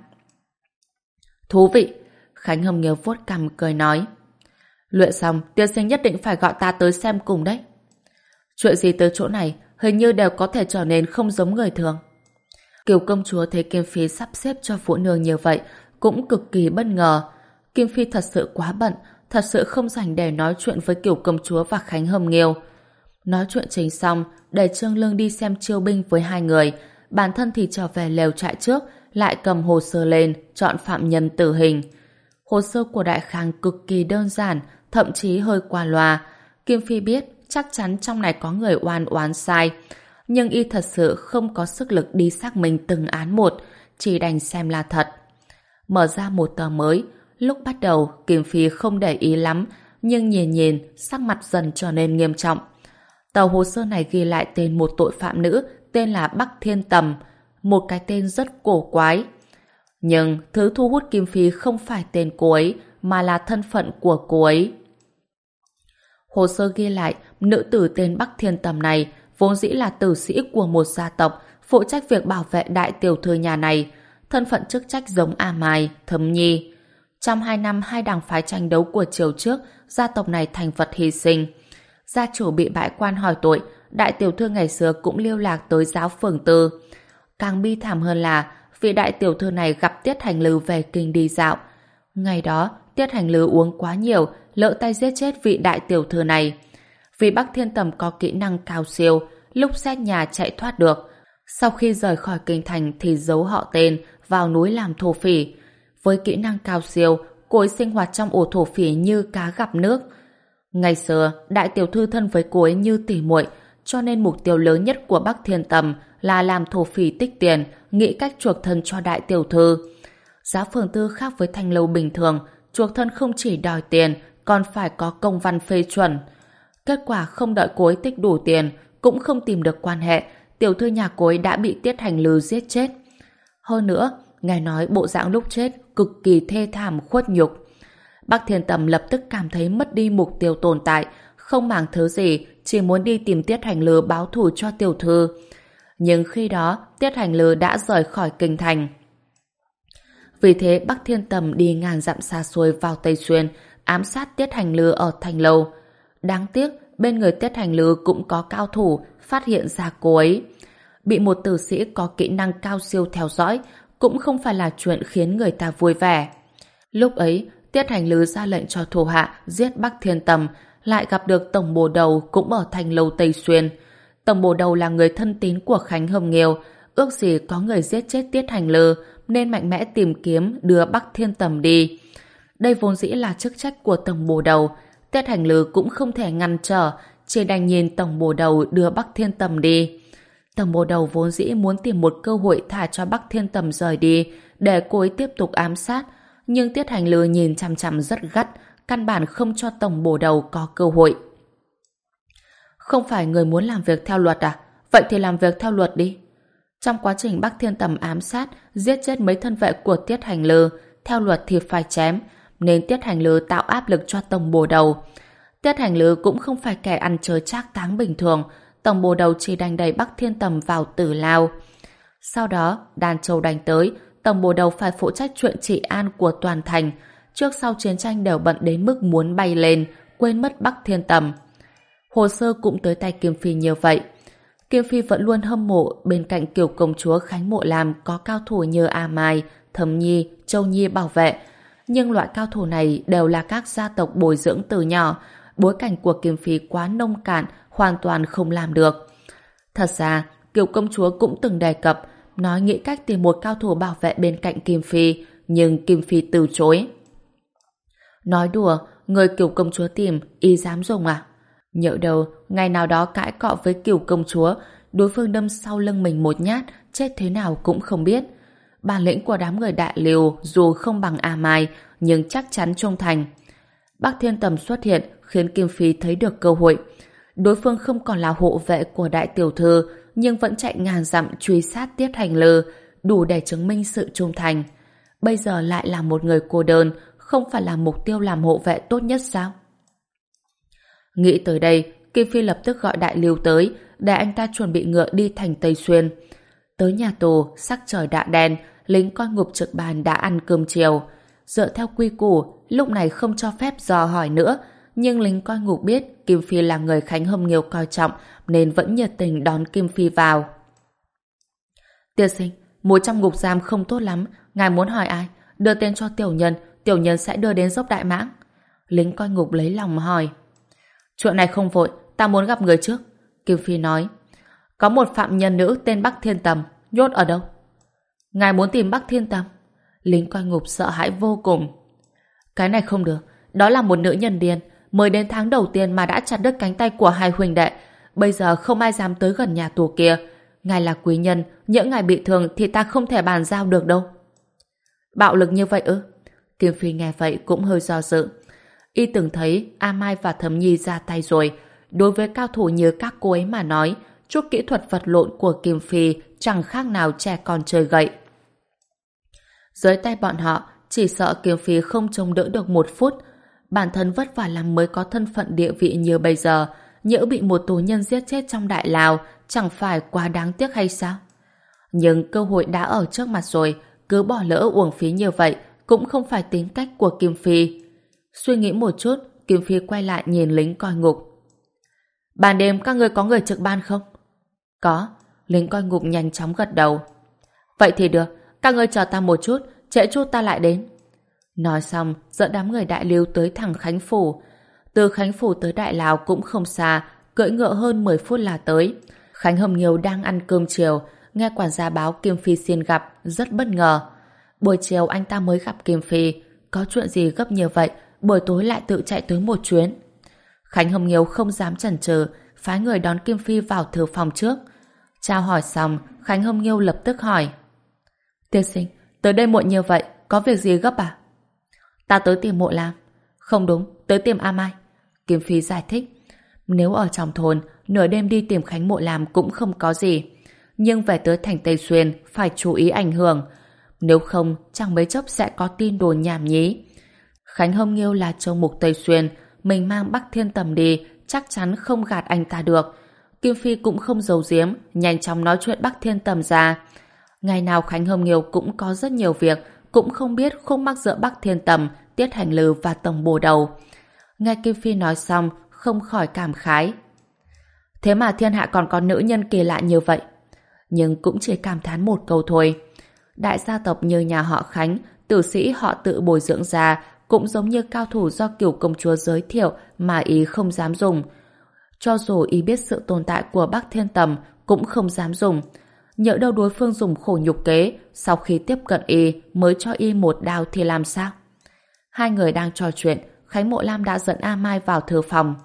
Thú vị! Khánh Hồng Nghiêu vuốt cằm cười nói. Luyện xong, tiên sinh nhất định phải gọi ta tới xem cùng đấy. Chuyện gì tới chỗ này hình như đều có thể trở nên không giống người thường. Kiều công chúa thấy Kim Phi sắp xếp cho phụ nương như vậy cũng cực kỳ bất ngờ. Kim Phi thật sự quá bận, thật sự không rảnh để nói chuyện với Kiều công chúa và Khánh Hồng Nghiêu. Nói chuyện chính xong, để Trương Lương đi xem chiêu binh với hai người, bản thân thì trở về lều trại trước, lại cầm hồ sơ lên, chọn phạm nhân tử hình. Hồ sơ của Đại Khang cực kỳ đơn giản, thậm chí hơi qua loa. Kim Phi biết chắc chắn trong này có người oan oán sai, nhưng y thật sự không có sức lực đi xác minh từng án một, chỉ đành xem là thật. Mở ra một tờ mới, lúc bắt đầu Kim Phi không để ý lắm, nhưng nhìn nhìn, sắc mặt dần trở nên nghiêm trọng. Tờ hồ sơ này ghi lại tên một tội phạm nữ tên là Bắc Thiên Tầm, một cái tên rất cổ quái. Nhưng thứ thu hút Kim Phi không phải tên cô ấy, mà là thân phận của cô ấy. Hồ sơ ghi lại, nữ tử tên Bắc Thiên Tầm này vốn dĩ là tử sĩ của một gia tộc, phụ trách việc bảo vệ đại tiểu thư nhà này, thân phận chức trách giống A Mai, Thấm Nhi. Trong hai năm hai đảng phái tranh đấu của triều trước, gia tộc này thành vật hy sinh. Gia chủ bị bãi quan hỏi tội, đại tiểu thư ngày xưa cũng lưu lạc tới giáo phường tư. Càng bi thảm hơn là vị đại tiểu thư này gặp Tiết Hành Lư về kinh đi dạo. Ngày đó, Tiết Hành Lư uống quá nhiều, lỡ tay giết chết vị đại tiểu thư này. Vì Bắc Thiên Tầm có kỹ năng cao siêu, lúc xét nhà chạy thoát được. Sau khi rời khỏi kinh thành thì giấu họ tên, vào núi làm thổ phỉ. Với kỹ năng cao siêu, cô ấy sinh hoạt trong ổ thổ phỉ như cá gặp nước. Ngày xưa, đại tiểu thư thân với cô ấy như tỉ muội, cho nên mục tiêu lớn nhất của Bắc Thiên Tầm là làm thổ phỉ tích tiền, nghĩ cách chuộc thân cho đại tiểu thư. Giáo phường tư khác với thanh lâu bình thường, chuộc thân không chỉ đòi tiền, còn phải có công văn phê chuẩn. Kết quả không đợi cô ấy tích đủ tiền, cũng không tìm được quan hệ, tiểu thư nhà cô ấy đã bị Tiết Hành Lư giết chết. Hơn nữa, nghe nói bộ dạng lúc chết cực kỳ thê thảm khuất nhục. Bắc Thiên Tầm lập tức cảm thấy mất đi mục tiêu tồn tại, không màng thứ gì, chỉ muốn đi tìm Tiết Hành Lư báo thù cho tiểu thư. Nhưng khi đó, Tiết Hành Lư đã rời khỏi kinh thành. Vì thế Bắc Thiên Tầm đi ngàn dặm xa xôi vào Tây Xuyên, ám sát Tiết Hành Lư ở thành lâu. Đáng tiếc, bên người Tiết Hành Lư cũng có cao thủ phát hiện ra cô ấy. Bị một tử sĩ có kỹ năng cao siêu theo dõi cũng không phải là chuyện khiến người ta vui vẻ. Lúc ấy, Tiết Hành Lư ra lệnh cho thủ hạ giết Bắc Thiên Tầm, lại gặp được tổng bồ đầu cũng ở thành lâu Tây Xuyên. Tổng bồ đầu là người thân tín của Khánh Hồng Nghiêu, ước gì có người giết chết Tiết Hành Lư nên mạnh mẽ tìm kiếm đưa Bắc Thiên Tầm đi. Đây vốn dĩ là chức trách của tổng bồ đầu, Tiết Hành Lư cũng không thể ngăn trở, chỉ đành nhìn tổng bồ đầu đưa Bắc Thiên Tầm đi. Tổng bồ đầu vốn dĩ muốn tìm một cơ hội thả cho Bắc Thiên Tầm rời đi để cô ấy tiếp tục ám sát, nhưng Tiết Hành Lư nhìn chằm chằm rất gắt, căn bản không cho tổng bồ đầu có cơ hội. Không phải người muốn làm việc theo luật à? Vậy thì làm việc theo luật đi. Trong quá trình Bắc Thiên Tầm ám sát, giết chết mấy thân vệ của Tiết Hành Lư, theo luật thì phải chém, nên Tiết Hành Lư tạo áp lực cho tổng bồ đầu. Tiết Hành Lư cũng không phải kẻ ăn chơi trác táng bình thường, tổng bồ đầu chỉ đành đẩy Bắc Thiên Tầm vào tử lao. Sau đó, Đan Châu đánh tới, tổng bồ đầu phải phụ trách chuyện trị an của toàn thành, trước sau chiến tranh đều bận đến mức muốn bay lên, quên mất Bắc Thiên Tầm. Hồ sơ cũng tới tay Kim Phi như vậy. Kim Phi vẫn luôn hâm mộ bên cạnh Kiều công chúa Khánh Mộ Lam có cao thủ như A Mai, Thẩm Nhi, Châu Nhi bảo vệ. Nhưng loại cao thủ này đều là các gia tộc bồi dưỡng từ nhỏ, bối cảnh của Kim Phi quá nông cạn, hoàn toàn không làm được. Thật ra, Kiều công chúa cũng từng đề cập, nói nghĩ cách tìm một cao thủ bảo vệ bên cạnh Kim Phi, nhưng Kim Phi từ chối. Nói đùa, người Kiều công chúa tìm, y dám dùng à? Nhỡ đâu, ngày nào đó cãi cọ với Kiều công chúa, đối phương đâm sau lưng mình một nhát, chết thế nào cũng không biết. Bản lĩnh của đám người đại liều dù không bằng A Mai, nhưng chắc chắn trung thành. Bắc Thiên Tầm xuất hiện khiến Kim Phi thấy được cơ hội. Đối phương không còn là hộ vệ của đại tiểu thư, nhưng vẫn chạy ngàn dặm truy sát Tiết Hành Lư, đủ để chứng minh sự trung thành. Bây giờ lại là một người cô đơn, không phải là mục tiêu làm hộ vệ tốt nhất sao? Nghĩ tới đây, Kim Phi lập tức gọi đại liêu tới, để anh ta chuẩn bị ngựa đi thành Tây Xuyên. Tới nhà tù, sắc trời đã đen, lính coi ngục trực bàn đã ăn cơm chiều. Dựa theo quy củ, lúc này không cho phép dò hỏi nữa, nhưng lính coi ngục biết Kim Phi là người Khánh Hồng Nghiêu coi trọng, nên vẫn nhiệt tình đón Kim Phi vào. Tiên sinh, mùi trong ngục giam không tốt lắm, ngài muốn hỏi ai? Đưa tên cho tiểu nhân, tiểu nhân sẽ đưa đến dốc Đại Mãng. Lính coi ngục lấy lòng hỏi. Chuyện này không vội, ta muốn gặp người trước. Kim Phi nói. Có một phạm nhân nữ tên Bắc Thiên Tầm, nhốt ở đâu? Ngài muốn tìm Bắc Thiên Tầm? Lính coi ngục sợ hãi vô cùng. Cái này không được, đó là một nữ nhân điên, mới đến tháng đầu tiên mà đã chặt đứt cánh tay của hai huynh đệ. Bây giờ không ai dám tới gần nhà tù kia. Ngài là quý nhân, những ngài bị thương thì ta không thể bàn giao được đâu. Bạo lực như vậy ư? Kim Phi nghe vậy cũng hơi do dự. Y từng thấy A Mai và Thẩm Nhi ra tay rồi. Đối với cao thủ như các cô ấy mà nói, chút kỹ thuật vật lộn của Kim Phi chẳng khác nào trẻ con chơi gậy. Dưới tay bọn họ, chỉ sợ Kim Phi không chống đỡ được một phút. Bản thân vất vả lắm mới có thân phận địa vị như bây giờ, nhỡ bị một tù nhân giết chết trong đại lao, chẳng phải quá đáng tiếc hay sao? Nhưng cơ hội đã ở trước mặt rồi, cứ bỏ lỡ uổng phí như vậy cũng không phải tính cách của Kim Phi. Suy nghĩ một chút, Kim Phi quay lại nhìn lính coi ngục. Ban đêm các ngươi có người trực ban không? Có. Lính coi ngục nhanh chóng gật đầu. Vậy thì được, các ngươi chờ ta một chút, trễ chút ta lại đến. Nói xong, dẫn đám người Đại Lưu tới thẳng Khánh Phủ. Từ Khánh Phủ tới Đại Lào cũng không xa, cưỡi ngựa hơn mười phút là tới. Khánh Hồng Nghiêu đang ăn cơm chiều, nghe quản gia báo Kim Phi xin gặp, rất bất ngờ. Buổi chiều anh ta mới gặp Kim Phi, có chuyện gì gấp như vậy, buổi tối lại tự chạy tới một chuyến. Khánh Hồng Nghiêu không dám chần chừ, phái người đón Kim Phi vào thư phòng trước. Chào hỏi xong, Khánh Hồng Nghiêu lập tức hỏi. Tiên sinh, tới đây muộn như vậy, có việc gì gấp à? Ta tới tìm Mộ Lam. Không đúng, tới tìm A Mai. Kim Phi giải thích. Nếu ở trong thôn, nửa đêm đi tìm Khánh Mộ Lam cũng không có gì. Nhưng về tới thành Tây Xuyên, phải chú ý ảnh hưởng. Nếu không, chẳng mấy chốc sẽ có tin đồn nhảm nhí. Khánh Hồng Nghiêu là châu mục Tây Xuyên, mình mang Bắc Thiên Tầm đi, chắc chắn không gạt anh ta được. Kim Phi cũng không giấu giếm, nhanh chóng nói chuyện Bắc Thiên Tầm ra. Ngày nào Khánh Hồng Nghiêu cũng có rất nhiều việc, cũng không biết khúc mắc giữa Bắc Thiên Tầm, Tiết Hành Lư và Tổng Bồ Đầu. Nghe Kim Phi nói xong, không khỏi cảm khái. Thế mà thiên hạ còn có nữ nhân kỳ lạ như vậy. Nhưng cũng chỉ cảm thán một câu thôi. Đại gia tộc như nhà họ Khánh, tử sĩ họ tự bồi dưỡng ra, cũng giống như cao thủ do Cửu công chúa giới thiệu mà ý không dám dùng. Cho dù ý biết sự tồn tại của Bắc Thiên Tầm, cũng không dám dùng. Nhỡ đâu đối phương dùng khổ nhục kế, sau khi tiếp cận y mới cho y một đao thì làm sao? Hai người đang trò chuyện, Khánh Mộ Lam đã dẫn A Mai vào thư phòng.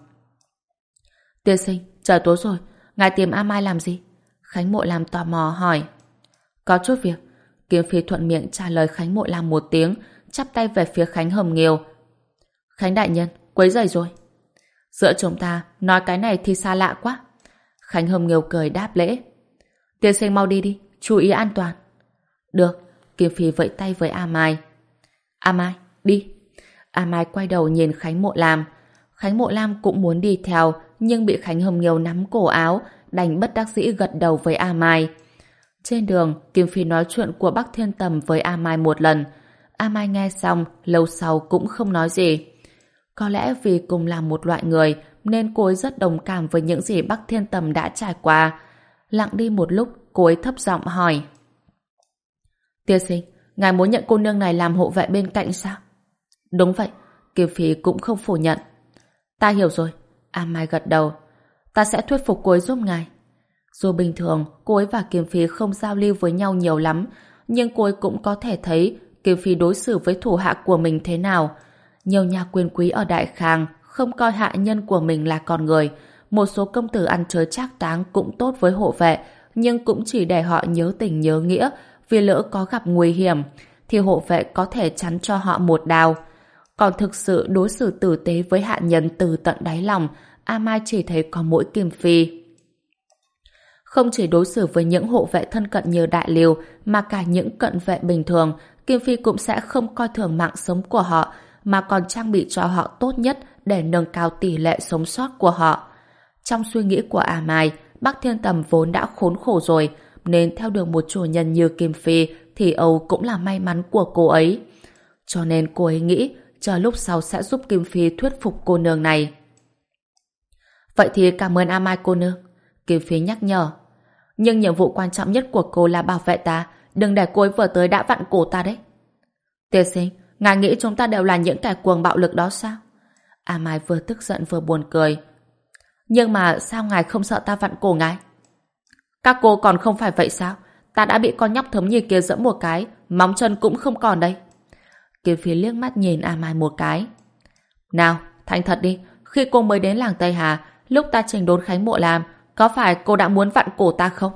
Tiên sinh, trời tối rồi, ngài tìm A Mai làm gì? Khánh Mộ Lam tò mò hỏi. Có chút việc. Kim Phi thuận miệng trả lời Khánh Mộ Lam một tiếng, chắp tay về phía Khánh Hồng Nghiêu. Khánh đại nhân, quấy rầy rồi. Giữa chúng ta, nói cái này thì xa lạ quá. Khánh Hồng Nghiêu cười đáp lễ. Tiên sinh mau đi đi, chú ý an toàn. Được, Kim Phi vẫy tay với A Mai. A Mai, đi. A Mai quay đầu nhìn Khánh Mộ Lam. Khánh Mộ Lam cũng muốn đi theo, nhưng bị Khánh Hồng Nghiêu nắm cổ áo, đành bất đắc dĩ gật đầu với A Mai. Trên đường, Kim Phi nói chuyện của Bắc Thiên Tầm với A Mai một lần. A Mai nghe xong, lâu sau cũng không nói gì. Có lẽ vì cùng là một loại người, nên cô ấy rất đồng cảm với những gì Bắc Thiên Tầm đã trải qua. Lặng đi một lúc, cô ấy thấp giọng hỏi. Tiên sinh, ngài muốn nhận cô nương này làm hộ vệ bên cạnh sao? Đúng vậy, Kim Phi cũng không phủ nhận. Ta hiểu rồi, A Mai gật đầu. Ta sẽ thuyết phục cô ấy giúp ngài. Dù bình thường, cô ấy và Kim Phi không giao lưu với nhau nhiều lắm, nhưng cô ấy cũng có thể thấy Kim Phi đối xử với thủ hạ của mình thế nào. Nhiều nhà quyền quý ở Đại Khang không coi hạ nhân của mình là con người. Một số công tử ăn chơi trác táng cũng tốt với hộ vệ, nhưng cũng chỉ để họ nhớ tình nhớ nghĩa, vì lỡ có gặp nguy hiểm, thì hộ vệ có thể chắn cho họ một đao. Còn thực sự đối xử tử tế với hạ nhân từ tận đáy lòng, A Mai chỉ thấy có mỗi Kim Phi. Không chỉ đối xử với những hộ vệ thân cận như Đại Liêu, mà cả những cận vệ bình thường, Kim Phi cũng sẽ không coi thường mạng sống của họ, mà còn trang bị cho họ tốt nhất để nâng cao tỷ lệ sống sót của họ. Trong suy nghĩ của A Mai, Bắc Thiên Tầm vốn đã khốn khổ rồi, nên theo được một chủ nhân như Kim Phi thì Âu cũng là may mắn của cô ấy. Cho nên cô ấy nghĩ chờ lúc sau sẽ giúp Kim Phi thuyết phục cô nương này. Vậy thì cảm ơn A Mai cô nương. Kim Phi nhắc nhở. Nhưng nhiệm vụ quan trọng nhất của cô là bảo vệ ta, đừng để cô ấy vừa tới đã vặn cổ ta đấy. Tiên sinh, ngài nghĩ chúng ta đều là những kẻ cuồng bạo lực đó sao? A Mai vừa tức giận vừa buồn cười. Nhưng mà sao ngài không sợ ta vặn cổ ngài? Các cô còn không phải vậy sao? Ta đã bị con nhóc thấm nhì kia giẫm một cái, móng chân cũng không còn đây. Kim Phi liếc mắt nhìn A Mai một cái. Nào, thành thật đi, khi cô mới đến làng Tây Hà, lúc ta trình đốn Khánh Mộ Lam, có phải cô đã muốn vặn cổ ta không?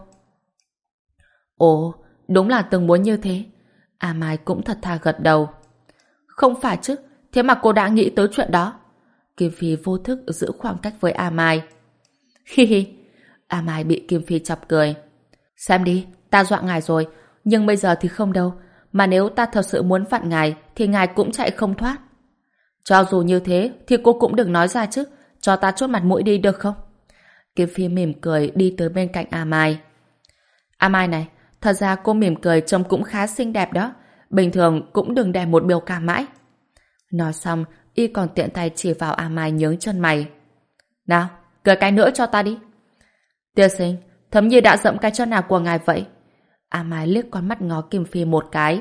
Ồ, đúng là từng muốn như thế. A Mai cũng thật thà gật đầu. Không phải chứ, thế mà cô đã nghĩ tới chuyện đó. Kim Phi vô thức giữ khoảng cách với A Mai. Hi hi. A Mai bị Kim Phi chọc cười. Xem đi, ta dọa ngài rồi, nhưng bây giờ thì không đâu. Mà nếu ta thật sự muốn vặn ngài, thì ngài cũng chạy không thoát. Cho dù như thế, thì cô cũng đừng nói ra chứ. Cho ta chốt mặt mũi đi được không? Kim Phi mỉm cười đi tới bên cạnh A Mai. A Mai này, thật ra cô mỉm cười trông cũng khá xinh đẹp đó. Bình thường cũng đừng để một biểu cảm mãi. Nói xong, y còn tiện tay chỉ vào A Mai nhướng chân mày. Nào, Cười cái nữa cho ta đi. Tiên sinh, Thấm Nhi đã dẫm cái chân nào của ngài vậy? A Mai liếc con mắt ngó Kim Phi một cái.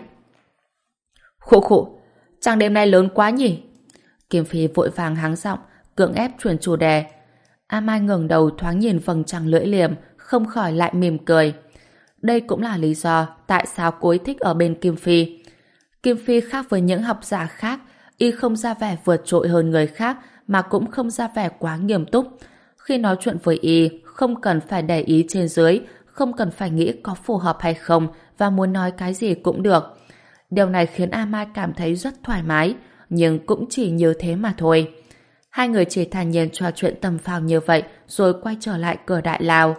Khụ khụ, chàng đêm nay lớn quá nhỉ? Kim Phi vội vàng hắng giọng, cưỡng ép chuyển chủ đề. A Mai ngẩng đầu thoáng nhìn vầng trăng lưỡi liềm, không khỏi lại mỉm cười. Đây cũng là lý do tại sao cô ấy thích ở bên Kim Phi. Kim Phi khác với những học giả khác, y không ra vẻ vượt trội hơn người khác mà cũng không ra vẻ quá nghiêm túc. Khi nói chuyện với y, không cần phải để ý trên dưới, không cần phải nghĩ có phù hợp hay không và muốn nói cái gì cũng được. Điều này khiến A Mai cảm thấy rất thoải mái, nhưng cũng chỉ như thế mà thôi. Hai người chỉ thản nhiên trò chuyện tầm phào như vậy rồi quay trở lại cửa đại lao.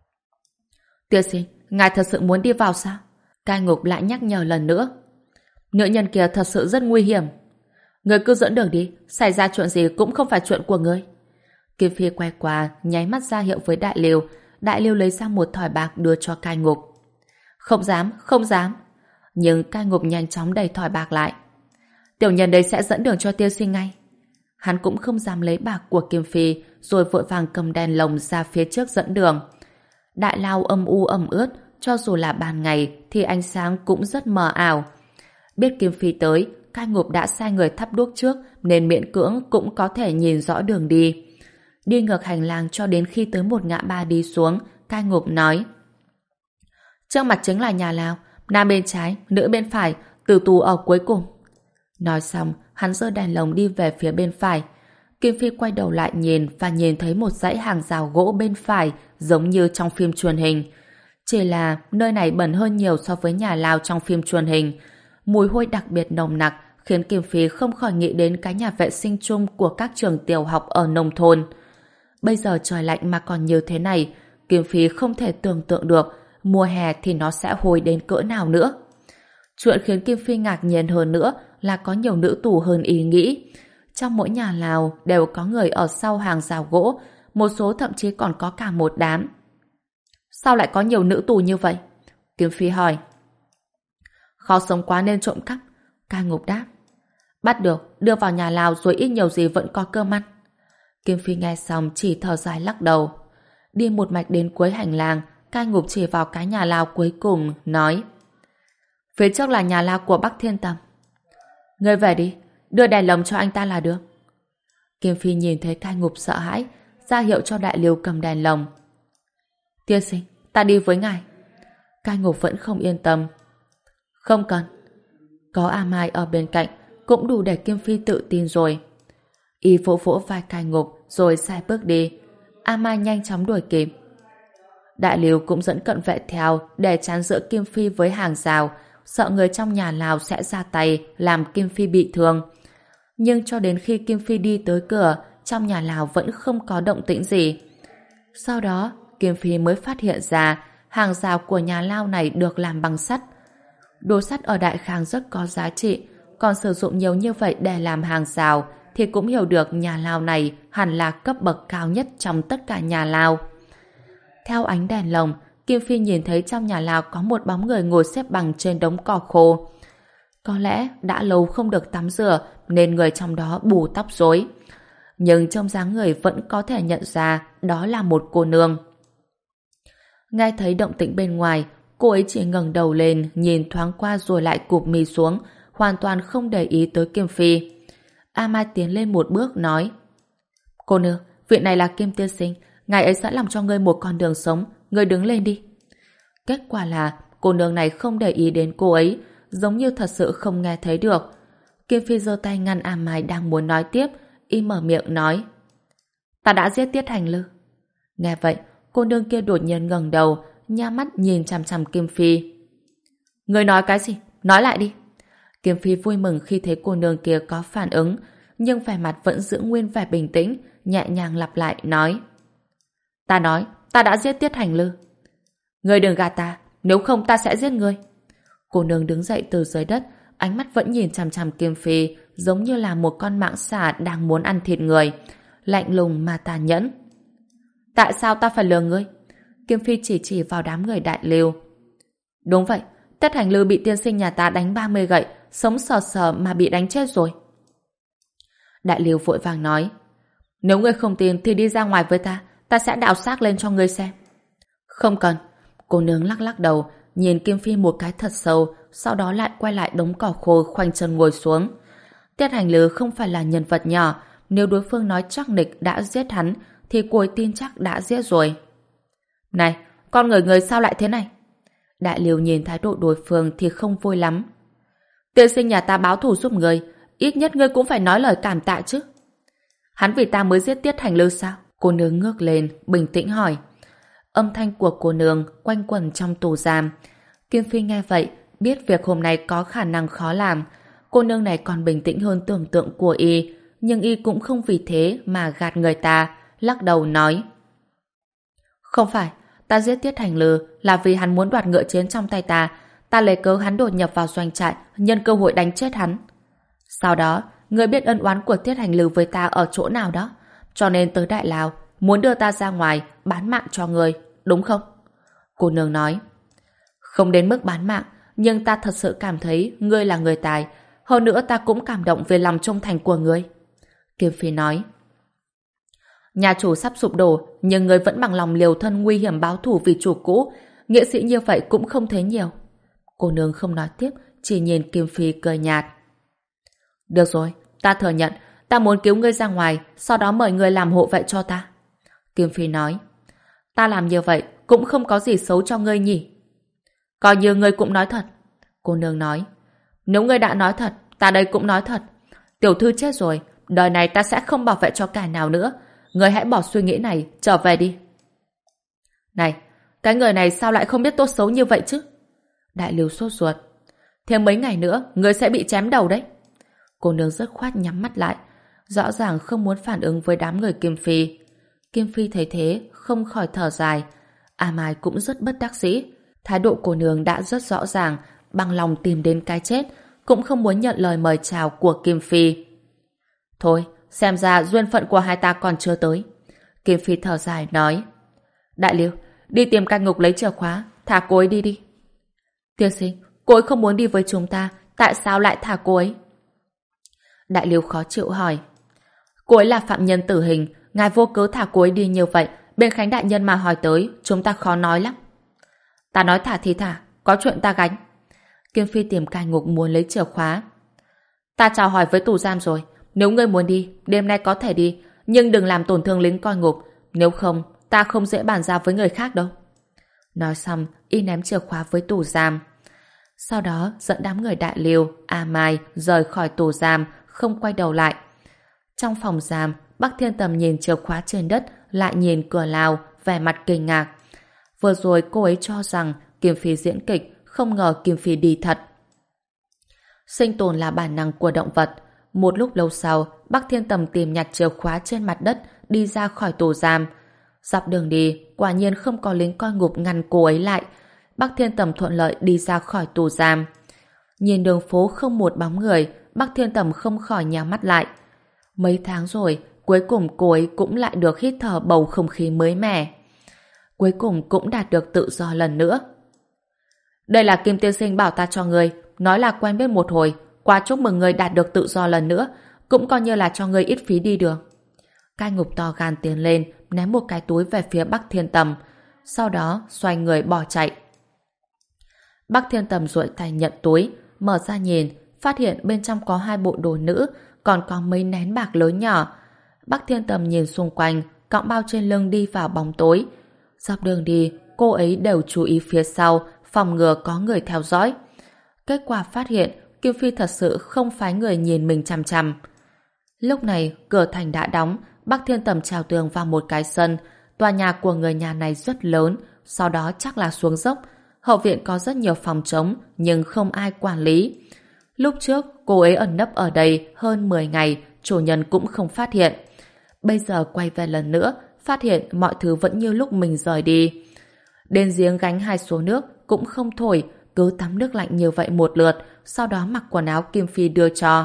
Tiên sinh, ngài thật sự muốn đi vào sao? Cai ngục lại nhắc nhở lần nữa. Nữ nhân kia thật sự rất nguy hiểm. Người cứ dẫn đường đi, xảy ra chuyện gì cũng không phải chuyện của người. Kim Phi quay qua, nháy mắt ra hiệu với Đại Liêu. Đại Liêu lấy ra một thỏi bạc đưa cho cai ngục. Không dám, không dám. Nhưng cai ngục nhanh chóng đẩy thỏi bạc lại. Tiểu nhân đây sẽ dẫn đường cho tiên sinh ngay. Hắn cũng không dám lấy bạc của Kim Phi, rồi vội vàng cầm đèn lồng ra phía trước dẫn đường. Đại lao âm u ẩm ướt, cho dù là ban ngày thì ánh sáng cũng rất mờ ảo. Biết Kim Phi tới, cai ngục đã sai người thắp đuốc trước nên miễn cưỡng cũng có thể nhìn rõ đường đi. Đi ngược hành lang cho đến khi tới một ngã ba đi xuống, cai ngục nói: trước mặt chính là nhà lao, nam bên trái, nữ bên phải, tử tù ở cuối cùng. Nói xong, hắn giơ đèn lồng đi về phía bên phải. Kim Phi quay đầu lại nhìn và nhìn thấy một dãy hàng rào gỗ bên phải giống như trong phim truyền hình. Chỉ là nơi này bẩn hơn nhiều so với nhà lao trong phim truyền hình. Mùi hôi đặc biệt nồng nặc khiến Kim Phi không khỏi nghĩ đến cái nhà vệ sinh chung của các trường tiểu học ở nông thôn. Bây giờ trời lạnh mà còn như thế này, Kim Phi không thể tưởng tượng được mùa hè thì nó sẽ hôi đến cỡ nào nữa. Chuyện khiến Kim Phi ngạc nhiên hơn nữa là có nhiều nữ tù hơn ý nghĩ. Trong mỗi nhà lao đều có người ở sau hàng rào gỗ, một số thậm chí còn có cả một đám. Sao lại có nhiều nữ tù như vậy? Kim Phi hỏi. Khó sống quá nên trộm cắp. Cai ngục đáp. Bắt được, đưa vào nhà lao rồi ít nhiều gì vẫn có cơm ăn. Kim Phi nghe xong chỉ thở dài lắc đầu. Đi một mạch đến cuối hành lang, cai ngục chỉ vào cái nhà lao cuối cùng, nói: phía trước là nhà lao của Bắc Thiên Tầm. Ngươi về đi, đưa đèn lồng cho anh ta là được. Kim Phi nhìn thấy cai ngục sợ hãi, ra hiệu cho Đại Liêu cầm đèn lồng. Tiên sinh, ta đi với ngài. Cai ngục vẫn không yên tâm. Không cần. Có A Mai ở bên cạnh cũng đủ để Kim Phi tự tin rồi. Y vỗ vỗ vai cai ngục rồi sai bước đi. A Mai nhanh chóng đuổi kịp. Đại Liêu cũng dẫn cận vệ theo để chắn giữa Kim Phi với hàng rào, sợ người trong nhà lao sẽ ra tay làm Kim Phi bị thương. Nhưng cho đến khi Kim Phi đi tới cửa, trong nhà lao vẫn không có động tĩnh gì. Sau đó, Kim Phi mới phát hiện ra hàng rào của nhà lao này được làm bằng sắt. Đồ sắt ở Đại Khang rất có giá trị, còn sử dụng nhiều như vậy để làm hàng rào thì cũng hiểu được nhà lao này hẳn là cấp bậc cao nhất trong tất cả nhà lao. Theo ánh đèn lồng, Kim Phi nhìn thấy trong nhà lao có một bóng người ngồi xếp bằng trên đống cỏ khô. Có lẽ đã lâu không được tắm rửa nên người trong đó bù tóc rối. Nhưng trong dáng người vẫn có thể nhận ra đó là một cô nương. Nghe thấy động tĩnh bên ngoài, cô ấy chỉ ngẩng đầu lên nhìn thoáng qua rồi lại cụp mi xuống, hoàn toàn không để ý tới Kim Phi. A Mai tiến lên một bước nói: cô nương, vị này là Kim tiên sinh, ngài ấy sẵn lòng cho ngươi một con đường sống, ngươi đứng lên đi. Kết quả là cô nương này không để ý đến cô ấy, giống như thật sự không nghe thấy được. Kim Phi giơ tay ngăn A Mai đang muốn nói tiếp, y mở miệng nói: ta đã giết Tiết Hành Lư. Nghe vậy, cô nương kia đột nhiên ngẩng đầu, nhá mắt nhìn chằm chằm Kim Phi. Ngươi nói cái gì? Nói lại đi. Kim Phi vui mừng khi thấy cô nương kia có phản ứng, nhưng vẻ mặt vẫn giữ nguyên vẻ bình tĩnh, nhẹ nhàng lặp lại nói: ta nói, ta đã giết Tiết Hành Lư. Ngươi đừng gạt ta, nếu không ta sẽ giết ngươi. Cô nương đứng dậy từ dưới đất, ánh mắt vẫn nhìn chằm chằm Kim Phi, giống như là một con mãng xà đang muốn ăn thịt người, lạnh lùng mà tàn nhẫn. Tại sao ta phải lừa ngươi? Kim Phi chỉ chỉ vào đám người Đại Liêu. Đúng vậy, Tiết Hành Lư bị tiên sinh nhà ta đánh ba mươi gậy, sống sờ sờ mà bị đánh chết rồi. Đại Liêu vội vàng nói: Nếu ngươi không tin thì đi ra ngoài với ta, ta sẽ đào xác lên cho ngươi xem. Không cần. Cô nương lắc lắc đầu, nhìn Kim Phi một cái thật sâu, sau đó lại quay lại đống cỏ khô khoanh chân ngồi xuống. Tiết Hành Lư không phải là nhân vật nhỏ, nếu đối phương nói chắc nịch đã giết hắn, thì cô ấy tin chắc đã giết rồi. Này, con người người sao lại thế này? Đại Liêu nhìn thái độ đối phương thì không vui lắm. Tiên sinh nhà ta báo thù giúp người, ít nhất ngươi cũng phải nói lời cảm tạ chứ. Hắn vì ta mới giết Tiết Hành Lư sao? Cô nương ngước lên, bình tĩnh hỏi. Âm thanh của cô nương quanh quẩn trong tù giam. Kim Phi nghe vậy, biết việc hôm nay có khả năng khó làm. Cô nương này còn bình tĩnh hơn tưởng tượng của y, nhưng y cũng không vì thế mà gạt người ta, lắc đầu nói. Không phải, ta giết Tiết Hành Lư là vì hắn muốn đoạt ngựa chiến trong tay ta. Ta lấy cớ hắn đột nhập vào doanh trại, nhân cơ hội đánh chết hắn. Sau đó, ngươi biết ân oán của Tiết Hành Lư với ta ở chỗ nào đó, cho nên tới Đại Lào muốn đưa ta ra ngoài bán mạng cho ngươi, đúng không? Cô nương nói. Không đến mức bán mạng, nhưng ta thật sự cảm thấy ngươi là người tài. Hơn nữa ta cũng cảm động về lòng trung thành của ngươi. Kim Phi nói. Nhà chủ sắp sụp đổ, nhưng ngươi vẫn bằng lòng liều thân nguy hiểm báo thù vì chủ cũ. Nghĩa sĩ như vậy cũng không thấy nhiều. Cô nương không nói tiếp, chỉ nhìn Kim Phi cười nhạt. Được rồi, ta thừa nhận, ta muốn cứu ngươi ra ngoài, sau đó mời ngươi làm hộ vệ cho ta. Kim Phi nói. Ta làm như vậy cũng không có gì xấu cho ngươi nhỉ? Coi như ngươi cũng nói thật. Cô nương nói. Nếu ngươi đã nói thật, ta đây cũng nói thật. Tiểu thư chết rồi, đời này ta sẽ không bảo vệ cho kẻ nào nữa. Ngươi hãy bỏ suy nghĩ này, trở về đi. Này, cái người này sao lại không biết tốt xấu như vậy chứ? Đại Lưu sốt ruột. Thêm mấy ngày nữa, ngươi sẽ bị chém đầu đấy. Cô nương rất khoát nhắm mắt lại, rõ ràng không muốn phản ứng với đám người Kim Phi. Kim Phi thấy thế, không khỏi thở dài. A Mai cũng rất bất đắc dĩ. Thái độ cô nương đã rất rõ ràng, bằng lòng tìm đến cái chết, cũng không muốn nhận lời mời chào của Kim Phi. Thôi, xem ra duyên phận của hai ta còn chưa tới. Kim Phi thở dài nói. Đại Liêu, đi tìm canh ngục lấy chìa khóa, thả cô ấy đi đi. Tiên sinh, cô ấy không muốn đi với chúng ta, tại sao lại thả cô ấy? Đại Liêu khó chịu hỏi. Cô ấy là phạm nhân tử hình, ngài vô cớ thả cô ấy đi như vậy, bên Khánh đại nhân mà hỏi tới, chúng ta khó nói lắm. Ta nói thả thì thả, có chuyện ta gánh. Kim Phi tìm cai ngục muốn lấy chìa khóa. Ta chào hỏi với tù giam rồi, nếu ngươi muốn đi, đêm nay có thể đi, nhưng đừng làm tổn thương lính coi ngục, nếu không, ta không dễ bàn giao với người khác đâu. Nói xong, y ném chìa khóa với tù giam. Sau đó dẫn đám người Đại Liêu, A Mai rời khỏi tù giam, không quay đầu lại. Trong phòng giam, Bắc Thiên Tầm nhìn chìa khóa trên đất, lại nhìn cửa lao, vẻ mặt kinh ngạc. Vừa rồi cô ấy cho rằng Kim Phi diễn kịch, không ngờ Kim Phi đi thật. Sinh tồn là bản năng của động vật. Một lúc lâu sau, Bắc Thiên Tầm tìm nhặt chìa khóa trên mặt đất, đi ra khỏi tù giam. Dọc đường đi, quả nhiên không có lính coi ngục ngăn cô ấy lại. Bắc Thiên Tầm thuận lợi đi ra khỏi tù giam. Nhìn đường phố không một bóng người, Bắc Thiên Tầm không khỏi nhắm mắt lại. Mấy tháng rồi, cuối cùng cô ấy cũng lại được hít thở bầu không khí mới mẻ. Cuối cùng cũng đạt được tự do lần nữa. Đây là Kim tiên sinh bảo ta cho người, nói là quen biết một hồi, qua chúc mừng người đạt được tự do lần nữa, cũng coi như là cho người ít phí đi đường. Cai ngục to gan tiến lên, ném một cái túi về phía Bắc Thiên Tầm, sau đó xoay người bỏ chạy. Bắc Thiên Tầm duỗi tay nhận túi, mở ra nhìn, phát hiện bên trong có hai bộ đồ nữ, còn có mấy nén bạc lớn nhỏ. Bắc Thiên Tầm nhìn xung quanh, cõng bao trên lưng đi vào bóng tối. Dọc đường đi, cô ấy đều chú ý phía sau, phòng ngừa có người theo dõi. Kết quả phát hiện, Kim Phi thật sự không phái người nhìn mình chằm chằm. Lúc này, cửa thành đã đóng, Bắc Thiên Tầm trèo tường vào một cái sân. Tòa nhà của người nhà này rất lớn, sau đó chắc là xuống dốc. Hậu viện có rất nhiều phòng trống, nhưng không ai quản lý. Lúc trước, cô ấy ẩn nấp ở đây hơn mười ngày, chủ nhân cũng không phát hiện. Bây giờ quay về lần nữa, phát hiện mọi thứ vẫn như lúc mình rời đi. Đến giếng gánh hai số nước, cũng không thổi, cứ tắm nước lạnh như vậy một lượt, sau đó mặc quần áo Kim Phi đưa cho.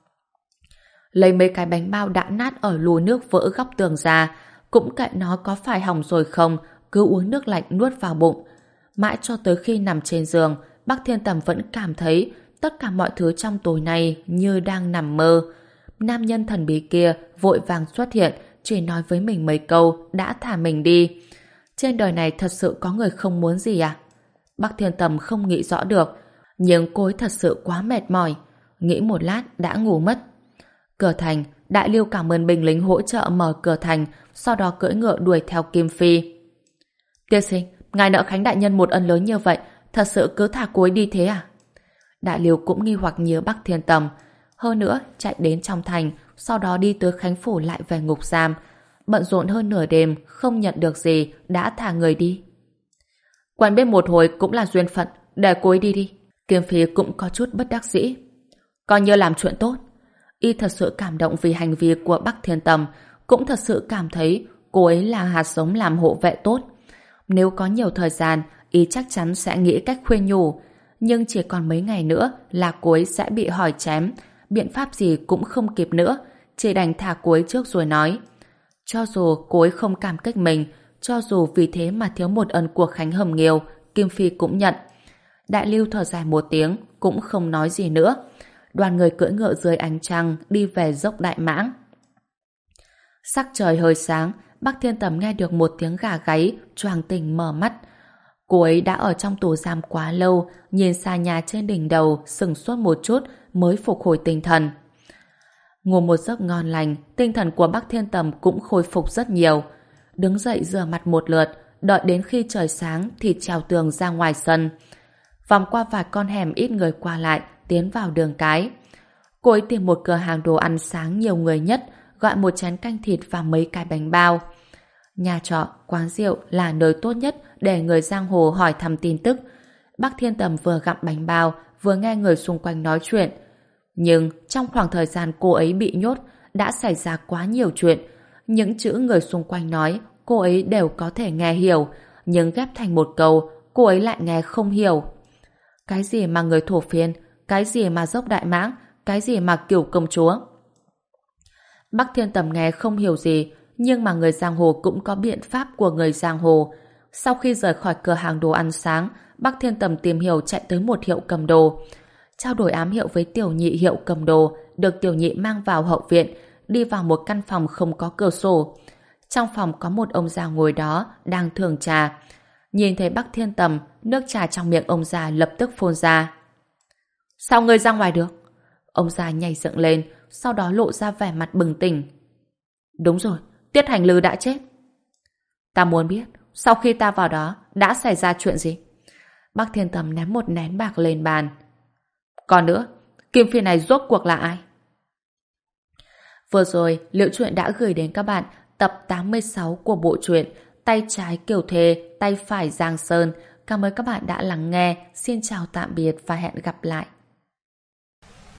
Lấy mấy cái bánh bao đã nát ở lùi nước vỡ góc tường ra, cũng kệ nó có phải hỏng rồi không, cứ uống nước lạnh nuốt vào bụng. Mãi cho tới khi nằm trên giường, Bắc Thiên Tầm vẫn cảm thấy tất cả mọi thứ trong tối nay như đang nằm mơ. Nam nhân thần bí kia vội vàng xuất hiện, chỉ nói với mình mấy câu đã thả mình đi. Trên đời này thật sự có người không muốn gì à? Bắc Thiên Tầm không nghĩ rõ được, nhưng cô ấy thật sự quá mệt mỏi. Nghĩ một lát đã ngủ mất. Cửa thành, Đại Lưu cảm ơn binh lính hỗ trợ mở cửa thành, sau đó cưỡi ngựa đuổi theo Kim Phi. Tiên sinh, ngài nợ Khánh đại nhân một ân lớn như vậy, thật sự cứ thả cô ấy đi thế à? Đại Lưu cũng nghi hoặc nhớ Bắc Thiên Tầm. Hơn nữa, chạy đến trong thành, sau đó đi tới Khánh Phủ lại về ngục giam. Bận rộn hơn nửa đêm, không nhận được gì, đã thả người đi. Quen biết một hồi cũng là duyên phận, để cô ấy đi đi. Kim Phi cũng có chút bất đắc dĩ. Coi như làm chuyện tốt. Y thật sự cảm động vì hành vi của Bắc Thiên Tầm, cũng thật sự cảm thấy cô ấy là hạt giống làm hộ vệ tốt. Nếu có nhiều thời gian, Y chắc chắn sẽ nghĩ cách khuyên nhủ. Nhưng chỉ còn mấy ngày nữa là cô ấy sẽ bị hỏi chém. Biện pháp gì cũng không kịp nữa, chỉ đành thả cô ấy trước rồi nói. Cho dù cô ấy không cảm kích mình, cho dù vì thế mà thiếu một ân của Khánh Hầm Nghiêu, Kim Phi cũng nhận. Đại Lưu thở dài một tiếng, cũng không nói gì nữa. Đoàn người cưỡi ngựa dưới ánh trăng đi về dốc Đại Mãng. Sắc trời hơi sáng, Bắc Thiên Tầm nghe được một tiếng gà gáy, choàng tỉnh mở mắt. Cô ấy đã ở trong tù giam quá lâu, nhìn xa nhà trên đỉnh đầu, sừng sốt một chút mới phục hồi tinh thần. Ngủ một giấc ngon lành, tinh thần của Bắc Thiên Tầm cũng khôi phục rất nhiều. Đứng dậy rửa mặt một lượt, đợi đến khi trời sáng thì trèo tường ra ngoài sân. Vòng qua vài con hẻm ít người qua lại, tiến vào đường cái. Cô ấy tìm một cửa hàng đồ ăn sáng nhiều người nhất, gọi một chén canh thịt và mấy cái bánh bao. Nhà trọ, quán rượu là nơi tốt nhất để người giang hồ hỏi thăm tin tức. Bắc Thiên Tầm vừa gặm bánh bao, vừa nghe người xung quanh nói chuyện. Nhưng trong khoảng thời gian cô ấy bị nhốt, đã xảy ra quá nhiều chuyện. Những chữ người xung quanh nói, cô ấy đều có thể nghe hiểu, nhưng ghép thành một câu, cô ấy lại nghe không hiểu. Cái gì mà người thổ phiên, cái gì mà dốc Đại Mãng, cái gì mà Cửu công chúa. Bắc Thiên Tầm nghe không hiểu gì, nhưng mà người giang hồ cũng có biện pháp của người giang hồ. Sau khi rời khỏi cửa hàng đồ ăn sáng, Bắc Thiên Tầm tìm hiểu chạy tới một hiệu cầm đồ. Trao đổi ám hiệu với tiểu nhị hiệu cầm đồ, được tiểu nhị mang vào hậu viện, đi vào một căn phòng không có cửa sổ. Trong phòng có một ông già ngồi đó, đang thưởng trà. Nhìn thấy Bắc Thiên Tầm, nước trà trong miệng ông già lập tức phun ra. Sao ngươi ra ngoài được? Ông già nhảy dựng lên, sau đó lộ ra vẻ mặt bừng tỉnh. Đúng rồi, Tiết Hành Lư đã chết. Ta muốn biết, sau khi ta vào đó, đã xảy ra chuyện gì? Bắc Thiên Tầm ném một nén bạc lên bàn. Còn nữa, Kim Phi này rốt cuộc là ai? Vừa rồi, Liễu Chuyện đã gửi đến các bạn tập tám mươi sáu của bộ truyện Tay trái Kiều Thề, tay phải Giang Sơn. Cảm ơn các bạn đã lắng nghe. Xin chào tạm biệt và hẹn gặp lại.